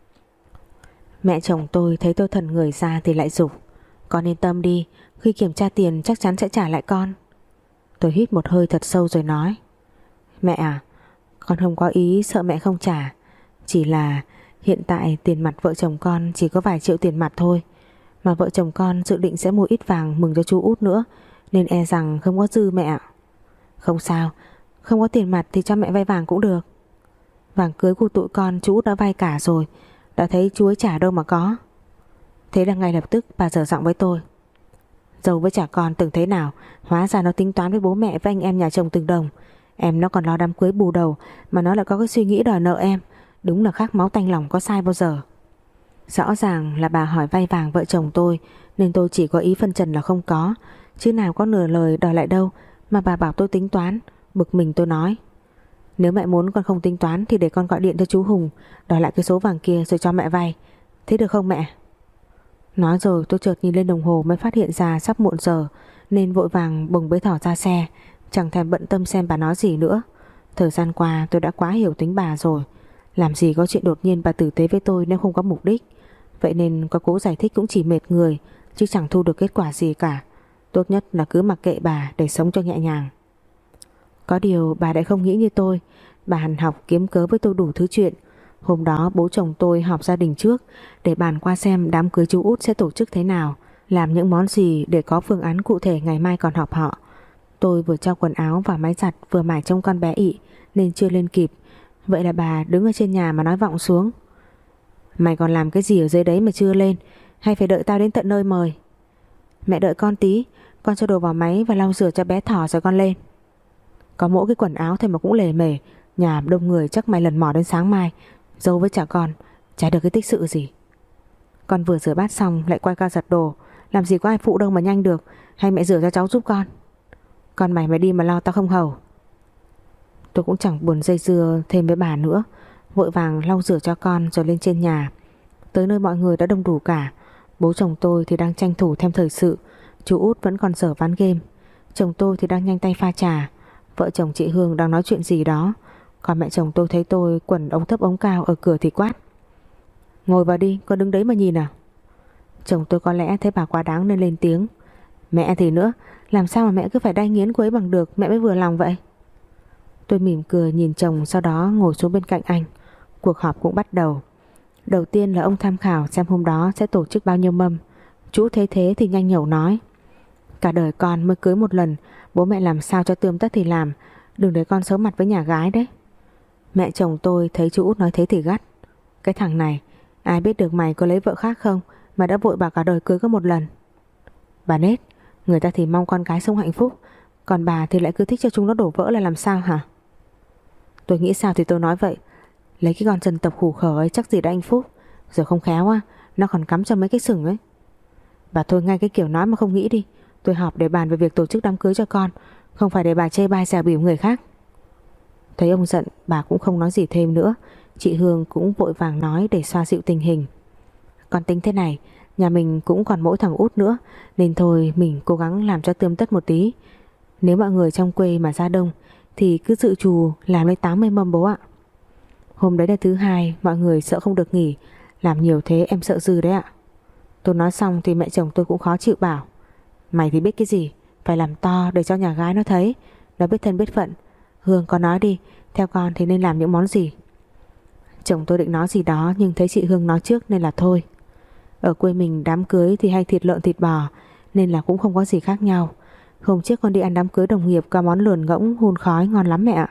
Mẹ chồng tôi thấy tôi thần người ra thì lại giục: Con yên tâm đi, khi kiểm tra tiền chắc chắn sẽ trả lại con. Tôi hít một hơi thật sâu rồi nói: Mẹ à, con không có ý sợ mẹ không trả. Chỉ là hiện tại tiền mặt vợ chồng con chỉ có vài triệu tiền mặt thôi, mà vợ chồng con dự định sẽ mua ít vàng mừng cho chú út nữa, nên e rằng không có dư mẹ ạ. Không sao, không có tiền mặt thì cho mẹ vay vàng cũng được. Vàng cưới của tụi con chú út đã vay cả rồi, đã thấy chú ấy trả đâu mà có. Thế là ngay lập tức bà dở giọng với tôi: Dâu với trả con từng thế nào, hóa ra nó tính toán với bố mẹ với anh em nhà chồng từng đồng. Em nó còn lo đám cưới bù đầu, mà nó lại có cái suy nghĩ đòi nợ em. Đúng là khác máu tanh lòng có sai bao giờ. Rõ ràng là bà hỏi vay vàng vợ chồng tôi, nên tôi chỉ có ý phân trần là không có, chứ nào có nửa lời đòi lại đâu. Mà bà bảo tôi tính toán. Bực mình tôi nói: Nếu mẹ muốn con không tính toán thì để con gọi điện cho chú Hùng đòi lại cái số vàng kia rồi cho mẹ vay. Thế được không mẹ? Nói rồi tôi chợt nhìn lên đồng hồ mới phát hiện ra sắp muộn giờ, nên vội vàng bồng bế Thỏ ra xe, chẳng thèm bận tâm xem bà nói gì nữa. Thời gian qua tôi đã quá hiểu tính bà rồi. Làm gì có chuyện đột nhiên bà tử tế với tôi nếu không có mục đích. Vậy nên có cố giải thích cũng chỉ mệt người, chứ chẳng thu được kết quả gì cả. Tốt nhất là cứ mặc kệ bà để sống cho nhẹ nhàng. Có điều bà lại không nghĩ như tôi. Bà hằn học kiếm cớ với tôi đủ thứ chuyện. Hôm đó bố chồng tôi họp gia đình trước để bàn qua xem đám cưới chú út sẽ tổ chức thế nào, làm những món gì để có phương án cụ thể ngày mai còn họp họ. Tôi vừa cho quần áo và máy giặt vừa mải trông con bé ị nên chưa lên kịp. Vậy là bà đứng ở trên nhà mà nói vọng xuống: Mày còn làm cái gì ở dưới đấy mà chưa lên, hay phải đợi tao đến tận nơi mời? Mẹ đợi con tí, con cho đồ vào máy và lau rửa cho bé Thỏ rồi con lên. Có mỗi cái quần áo thôi mà cũng lề mề, nhà đông người chắc mày lần mò đến sáng mai. Dâu với trả con chả được cái tích sự gì. Con vừa rửa bát xong lại quay qua giặt đồ, làm gì có ai phụ đâu mà nhanh được. Hay mẹ rửa cho cháu giúp con? Con mày mày đi mà lo tao không hầu. Tôi cũng chẳng buồn dây dưa thêm với bà nữa, vội vàng lau rửa cho con rồi lên trên nhà. Tới nơi mọi người đã đông đủ cả. Bố chồng tôi thì đang tranh thủ thêm thời sự, chú út vẫn còn dở ván game, chồng tôi thì đang nhanh tay pha trà, vợ chồng chị Hương đang nói chuyện gì đó. Còn mẹ chồng tôi thấy tôi quần ống thấp ống cao ở cửa thì quát: Ngồi vào đi, con đứng đấy mà nhìn à? Chồng tôi có lẽ thấy bà quá đáng nên lên tiếng: Mẹ thì nữa, làm sao mà mẹ cứ phải đay nghiến cô ấy bằng được mẹ mới vừa lòng vậy? Tôi mỉm cười nhìn chồng, sau đó ngồi xuống bên cạnh anh. Cuộc họp cũng bắt đầu. Đầu tiên là ông tham khảo xem hôm đó sẽ tổ chức bao nhiêu mâm. Chú thấy thế thì nhanh nhẩu nói: Cả đời con mới cưới một lần, bố mẹ làm sao cho tươm tất thì làm, đừng để con xấu mặt với nhà gái đấy. Mẹ chồng tôi thấy chú út nói thế thì gắt: Cái thằng này, ai biết được mày có lấy vợ khác không mà đã vội bảo cả đời cưới có một lần. Bà nết, người ta thì mong con cái sống hạnh phúc, còn bà thì lại cứ thích cho chúng nó đổ vỡ là làm sao hả? Tôi nghĩ sao thì tôi nói vậy. Lấy cái con dân tộc khủ khở ấy chắc gì đã hạnh phúc. Rồi không khéo á, nó còn cắm cho mấy cái sừng ấy. Bà thôi ngay cái kiểu nói mà không nghĩ đi. Tôi họp để bàn về việc tổ chức đám cưới cho con, không phải để bà chê bai xẻo bỉu người khác. Thấy ông giận, bà cũng không nói gì thêm nữa. Chị Hương cũng vội vàng nói để xoa dịu tình hình: Con tính thế này, nhà mình cũng còn mỗi thằng út nữa, nên thôi mình cố gắng làm cho tươm tất một tí. Nếu mọi người trong quê mà ra đông thì cứ dự trù làm lên tám mươi mâm bố ạ. Hôm đấy là thứ hai, mọi người sợ không được nghỉ, làm nhiều thế em sợ dư đấy ạ. Tôi nói xong thì mẹ chồng tôi cũng khó chịu bảo: Mày thì biết cái gì, phải làm to để cho nhà gái nó thấy, nó biết thân biết phận. Hương con nói đi, theo con thì nên làm những món gì? Chồng tôi định nói gì đó nhưng thấy chị Hương nói trước nên là thôi. Ở quê mình đám cưới thì hay thịt lợn thịt bò, nên là cũng không có gì khác nhau. Hôm trước con đi ăn đám cưới đồng nghiệp có món lườn ngỗng hun khói ngon lắm mẹ ạ.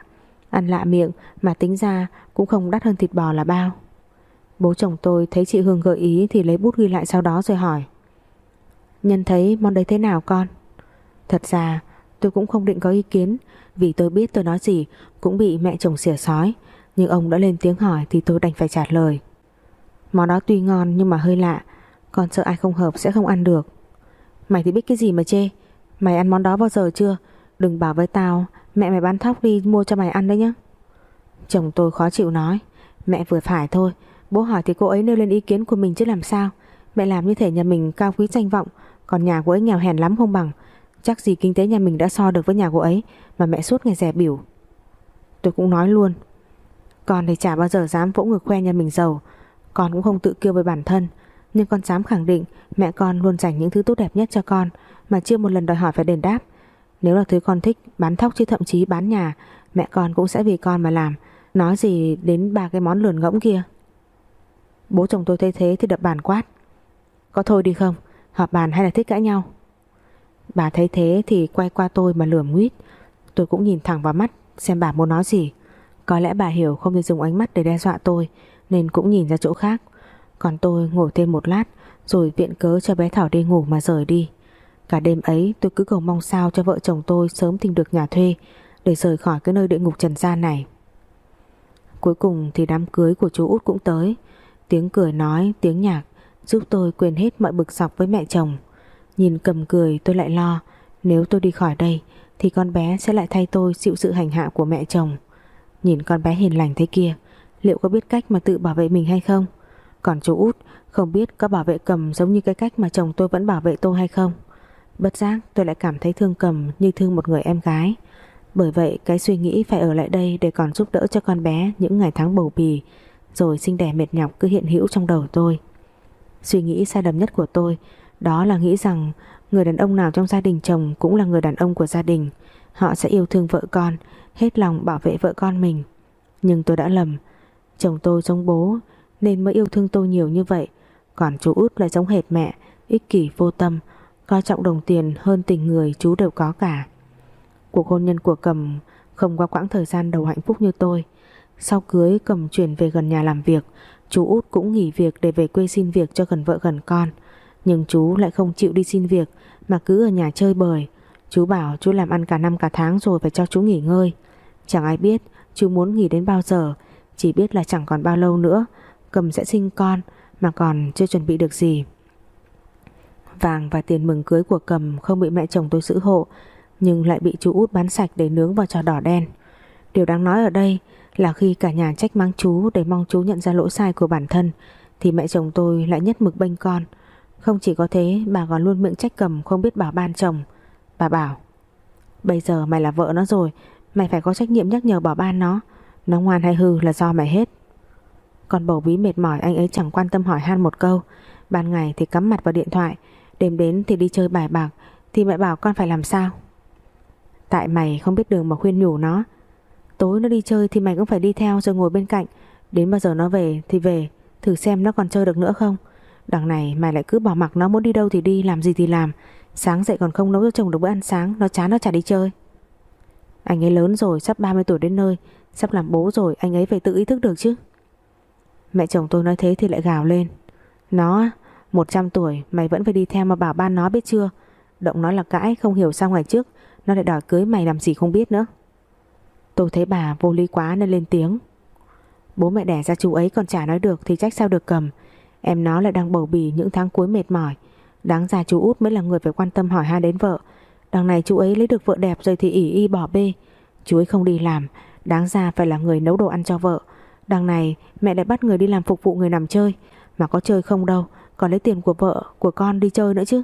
Ăn lạ miệng mà tính ra cũng không đắt hơn thịt bò là bao. Bố chồng tôi thấy chị Hương gợi ý thì lấy bút ghi lại sau đó rồi hỏi: Nhân thấy món đấy thế nào con? Thật ra tôi cũng không định có ý kiến, vì tôi biết tôi nói gì cũng bị mẹ chồng xỉa xói, nhưng ông đã lên tiếng hỏi thì tôi đành phải trả lời. Món đó tuy ngon nhưng mà hơi lạ, con sợ ai không hợp sẽ không ăn được. Mày thì biết cái gì mà chê, mày ăn món đó bao giờ chưa? Đừng bảo với tao mẹ mày bán thóc đi mua cho mày ăn đấy nhá. Chồng tôi khó chịu nói: Mẹ vừa phải thôi, bố hỏi thì cô ấy nêu lên ý kiến của mình chứ làm sao. Mẹ làm như thể nhà mình cao quý danh vọng, còn nhà cô ấy nghèo hèn lắm không bằng. Chắc gì kinh tế nhà mình đã so được với nhà cô ấy mà mẹ suốt ngày dè bỉu. Tôi cũng nói luôn: Con thì chả bao giờ dám vỗ ngực khoe nhà mình giàu, con cũng không tự kiêu với bản thân, nhưng con dám khẳng định mẹ con luôn dành những thứ tốt đẹp nhất cho con mà chưa một lần đòi hỏi phải đền đáp. Nếu là thứ con thích, bán thóc chứ thậm chí bán nhà, mẹ con cũng sẽ vì con mà làm, nói gì đến ba cái món lườn ngỗng kia. Bố chồng tôi thấy thế thì đập bàn quát: Có thôi đi không? Họp bàn hay là thích cãi nhau? Bà thấy thế thì quay qua tôi mà lườm nguýt. Tôi cũng nhìn thẳng vào mắt xem bà muốn nói gì. Có lẽ bà hiểu không nên dùng ánh mắt để đe dọa tôi, nên cũng nhìn ra chỗ khác. Còn tôi ngồi thêm một lát rồi viện cớ cho bé Thảo đi ngủ mà rời đi. Cả đêm ấy tôi cứ cầu mong sao cho vợ chồng tôi sớm tìm được nhà thuê để rời khỏi cái nơi địa ngục trần gian này. Cuối cùng thì đám cưới của chú út cũng tới. Tiếng cười nói, tiếng nhạc giúp tôi quên hết mọi bực dọc với mẹ chồng. Nhìn Cầm cười tôi lại lo, nếu tôi đi khỏi đây thì con bé sẽ lại thay tôi chịu sự hành hạ của mẹ chồng. Nhìn con bé hiền lành thế kia, liệu có biết cách mà tự bảo vệ mình hay không? Còn chú út không biết có bảo vệ Cầm giống như cái cách mà chồng tôi vẫn bảo vệ tôi hay không. Bất giác tôi lại cảm thấy thương Cầm như thương một người em gái. Bởi vậy cái suy nghĩ phải ở lại đây để còn giúp đỡ cho con bé những ngày tháng bầu bì rồi sinh đẻ mệt nhọc cứ hiện hữu trong đầu tôi. Suy nghĩ sai lầm nhất của tôi đó là nghĩ rằng người đàn ông nào trong gia đình chồng cũng là người đàn ông của gia đình. Họ sẽ yêu thương vợ con, hết lòng bảo vệ vợ con mình. Nhưng tôi đã lầm. Chồng tôi giống bố nên mới yêu thương tôi nhiều như vậy, còn chú út lại giống hệt mẹ, ích kỷ vô tâm, coi trọng đồng tiền hơn tình người chú đều có cả. Cuộc hôn nhân của Cầm không qua quãng thời gian đầu hạnh phúc như tôi. Sau cưới Cầm chuyển về gần nhà làm việc, chú út cũng nghỉ việc để về quê xin việc cho gần vợ gần con. Nhưng chú lại không chịu đi xin việc mà cứ ở nhà chơi bời. Chú bảo chú làm ăn cả năm cả tháng rồi phải cho chú nghỉ ngơi. Chẳng ai biết chú muốn nghỉ đến bao giờ, chỉ biết là chẳng còn bao lâu nữa Cầm sẽ sinh con mà còn chưa chuẩn bị được gì. Vàng và tiền mừng cưới của Cầm không bị mẹ chồng tôi giữ hộ, nhưng lại bị chú út bán sạch để nướng vào trò đỏ đen. Điều đáng nói ở đây là khi cả nhà trách mắng chú để mong chú nhận ra lỗi sai của bản thân, thì mẹ chồng tôi lại nhất mực bênh con. Không chỉ có thế, bà còn luôn miệng trách Cầm không biết bảo ban chồng. Bà bảo: Bây giờ mày là vợ nó rồi, mày phải có trách nhiệm nhắc nhở bảo ban nó. Nó ngoan hay hư là do mày hết. Con bầu bí mệt mỏi anh ấy chẳng quan tâm hỏi han một câu. Ban ngày thì cắm mặt vào điện thoại, đêm đến thì đi chơi bài bạc, thì mẹ bảo con phải làm sao? Tại mày không biết đường mà khuyên nhủ nó. Tối nó đi chơi thì mày cũng phải đi theo rồi ngồi bên cạnh. Đến bao giờ nó về thì về, thử xem nó còn chơi được nữa không. Đằng này mày lại cứ bỏ mặc nó muốn đi đâu thì đi, làm gì thì làm. Sáng dậy còn không nấu cho chồng được bữa ăn sáng, nó chán nó chả đi chơi. Anh ấy lớn rồi, sắp ba mươi tuổi đến nơi, sắp làm bố rồi, anh ấy phải tự ý thức được chứ. Mẹ chồng tôi nói thế thì lại gào lên: Nó một trăm tuổi mày vẫn phải đi theo mà bảo ban nó, biết chưa? Động nó là cãi, không hiểu sao ngày trước nó lại đòi cưới mày làm gì không biết nữa. Tôi thấy bà vô lý quá nên lên tiếng: Bố mẹ đẻ ra chú ấy còn chả nói được thì trách sao được Cầm. Em nó lại đang bầu bì những tháng cuối mệt mỏi. Đáng ra chú út mới là người phải quan tâm hỏi han đến vợ. Đằng này chú ấy lấy được vợ đẹp rồi thì ỷ y bỏ bê. Chú ấy không đi làm, đáng ra phải là người nấu đồ ăn cho vợ. Đằng này mẹ lại bắt người đi làm phục vụ người nằm chơi. Mà có chơi không đâu, còn lấy tiền của vợ, của con đi chơi nữa chứ.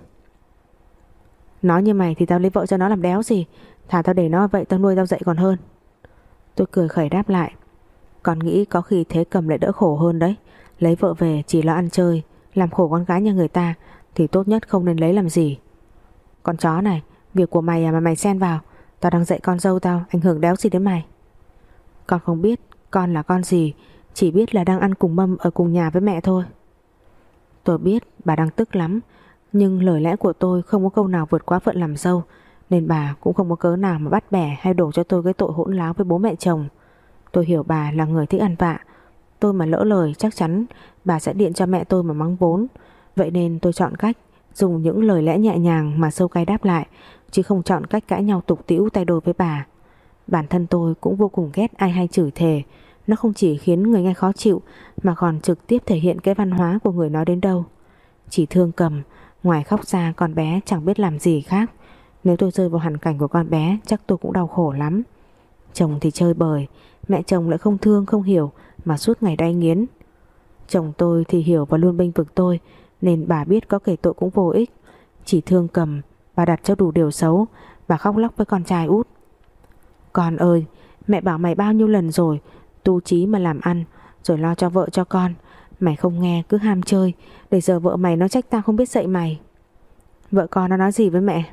Nói như mày thì tao lấy vợ cho nó làm đéo gì. Thà tao để nó vậy tao nuôi tao dậy còn hơn. Tôi cười khẩy đáp lại: Con nghĩ có khi thế Cầm lại đỡ khổ hơn đấy. Lấy vợ về chỉ lo ăn chơi, làm khổ con gái nhà người ta thì tốt nhất không nên lấy làm gì. Con chó này, việc của mày à mà mày xen vào. Tao đang dạy con dâu tao, ảnh hưởng đéo gì đến mày. Con không biết con là con gì, chỉ biết là đang ăn cùng mâm ở cùng nhà với mẹ thôi. Tôi biết bà đang tức lắm, nhưng lời lẽ của tôi không có câu nào vượt quá phận làm dâu, nên bà cũng không có cớ nào mà bắt bẻ hay đổ cho tôi cái tội hỗn láo với bố mẹ chồng. Tôi hiểu bà là người thích ăn vạ. Tôi mà lỡ lời chắc chắn bà sẽ điện cho mẹ tôi mà mắng vốn. Vậy nên tôi chọn cách dùng những lời lẽ nhẹ nhàng mà sâu cay đáp lại, chứ không chọn cách cãi nhau tục tĩu tay đôi với bà. Bản thân tôi cũng vô cùng ghét ai hay chửi thề. Nó không chỉ khiến người nghe khó chịu mà còn trực tiếp thể hiện cái văn hóa của người nói đến đâu. Chỉ thương Cầm, ngoài khóc ra con bé chẳng biết làm gì khác. Nếu tôi rơi vào hoàn cảnh của con bé chắc tôi cũng đau khổ lắm. Chồng thì chơi bời, mẹ chồng lại không thương không hiểu mà suốt ngày đay nghiến. Chồng tôi thì hiểu và luôn bênh vực tôi, nên bà biết có kể tội cũng vô ích. Chỉ thương Cầm, bà đặt cho đủ điều xấu. Bà khóc lóc với con trai út: "Con ơi, mẹ bảo mày bao nhiêu lần rồi, tu chí mà làm ăn, rồi lo cho vợ cho con. Mày không nghe, cứ ham chơi, để giờ vợ mày nó trách tao không biết dạy mày." Vợ con nó nói gì với mẹ?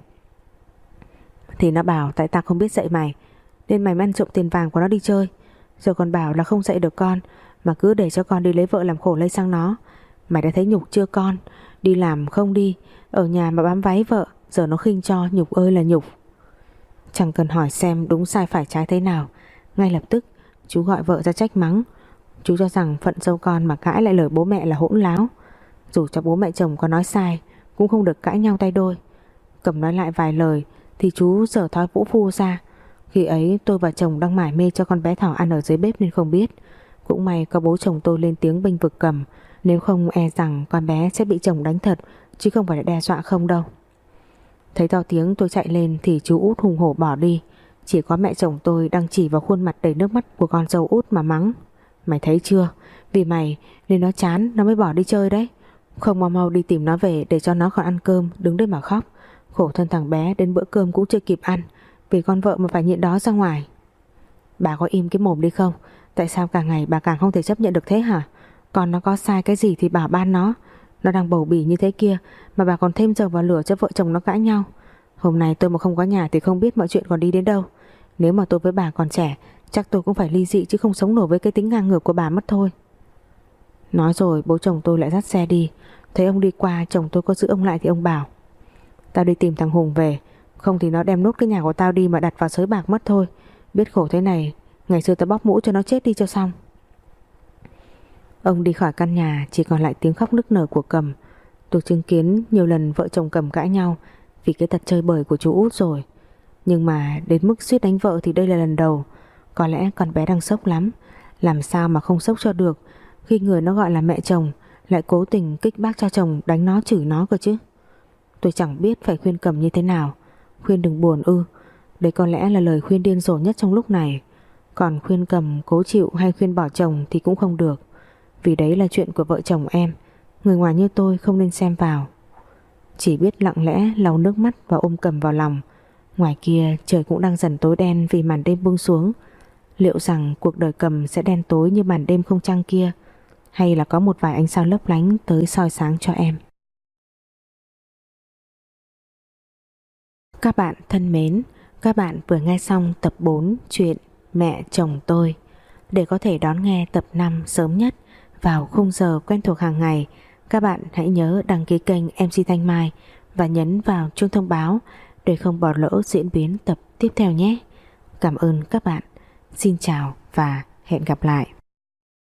Thì nó bảo tại tao không biết dạy mày nên mày ăn trộm tiền vàng của nó đi chơi. Rồi còn bảo là không dạy được con mà cứ để cho con đi lấy vợ làm khổ lây sang nó. Mày đã thấy nhục chưa con? Đi làm không đi, ở nhà mà bám váy vợ, giờ nó khinh cho, nhục ơi là nhục. Chẳng cần hỏi xem đúng sai phải trái thế nào, ngay lập tức chú gọi vợ ra trách mắng. Chú cho rằng phận dâu con mà cãi lại lời bố mẹ là hỗn láo. Dù cho bố mẹ chồng có nói sai cũng không được cãi nhau tay đôi. Cầm nói lại vài lời thì chú giở thói vũ phu ra. Khi ấy tôi và chồng đang mải mê cho con bé Thỏ ăn ở dưới bếp nên không biết. Cũng may có bố chồng tôi lên tiếng bênh vực Cầm, nếu không e rằng con bé sẽ bị chồng đánh thật, chứ không phải là đe dọa không đâu. Thấy to tiếng tôi chạy lên thì chú út hùng hổ bỏ đi. Chỉ có mẹ chồng tôi đang chỉ vào khuôn mặt đầy nước mắt của con dâu út mà mắng: "Mày thấy chưa, vì mày nên nó chán nó mới bỏ đi chơi đấy. Không mau mau đi tìm nó về để cho nó còn ăn cơm, đứng đây mà khóc. Khổ thân thằng bé đến bữa cơm cũng chưa kịp ăn, vì con vợ mà phải nhịn đói ra ngoài." Bà có im cái mồm đi không? Tại sao càng ngày bà càng không thể chấp nhận được thế hả? Còn nó có sai cái gì thì bảo ban nó. Nó đang bầu bì như thế kia mà bà còn thêm dầu vào lửa cho vợ chồng nó cãi nhau. Hôm nay tôi mà không có nhà thì không biết mọi chuyện còn đi đến đâu. Nếu mà tôi với bà còn trẻ chắc tôi cũng phải ly dị chứ không sống nổi với cái tính ngang ngược của bà mất thôi. Nói rồi bố chồng tôi lại dắt xe đi. Thấy ông đi qua, chồng tôi có giữ ông lại thì ông bảo: "Tao đi tìm thằng Hùng về, không thì nó đem nốt cái nhà của tao đi mà đặt vào sới bạc mất thôi. Biết khổ thế này, ngày xưa tao bóp mũ cho nó chết đi cho xong." Ông đi khỏi căn nhà, chỉ còn lại tiếng khóc nức nở của Cầm. Tôi chứng kiến nhiều lần vợ chồng Cầm cãi nhau vì cái tật chơi bời của chú út rồi, nhưng mà đến mức suýt đánh vợ thì đây là lần đầu. Có lẽ con bé đang sốc lắm. Làm sao mà không sốc cho được khi người nó gọi là mẹ chồng lại cố tình kích bác cho chồng đánh nó chửi nó cơ chứ. Tôi chẳng biết phải khuyên Cầm như thế nào. Khuyên đừng buồn ư? Đây có lẽ là lời khuyên điên rồ nhất trong lúc này. Còn khuyên Cầm cố chịu hay khuyên bỏ chồng thì cũng không được, vì đấy là chuyện của vợ chồng em. Người ngoài như tôi không nên xem vào. Chỉ biết lặng lẽ lau nước mắt và ôm Cầm vào lòng. Ngoài kia trời cũng đang dần tối đen vì màn đêm buông xuống. Liệu rằng cuộc đời Cầm sẽ đen tối như màn đêm không trăng kia, hay là có một vài ánh sao lấp lánh tới soi sáng cho em? Các bạn thân mến, các bạn vừa nghe xong tập bốn chuyện Mẹ chồng tôi. Để có thể đón nghe tập năm sớm nhất vào khung giờ quen thuộc hàng ngày, các bạn hãy nhớ đăng ký kênh em xê Thanh Mai và nhấn vào chuông thông báo để không bỏ lỡ diễn biến tập tiếp theo nhé. Cảm ơn các bạn. Xin chào và hẹn gặp lại.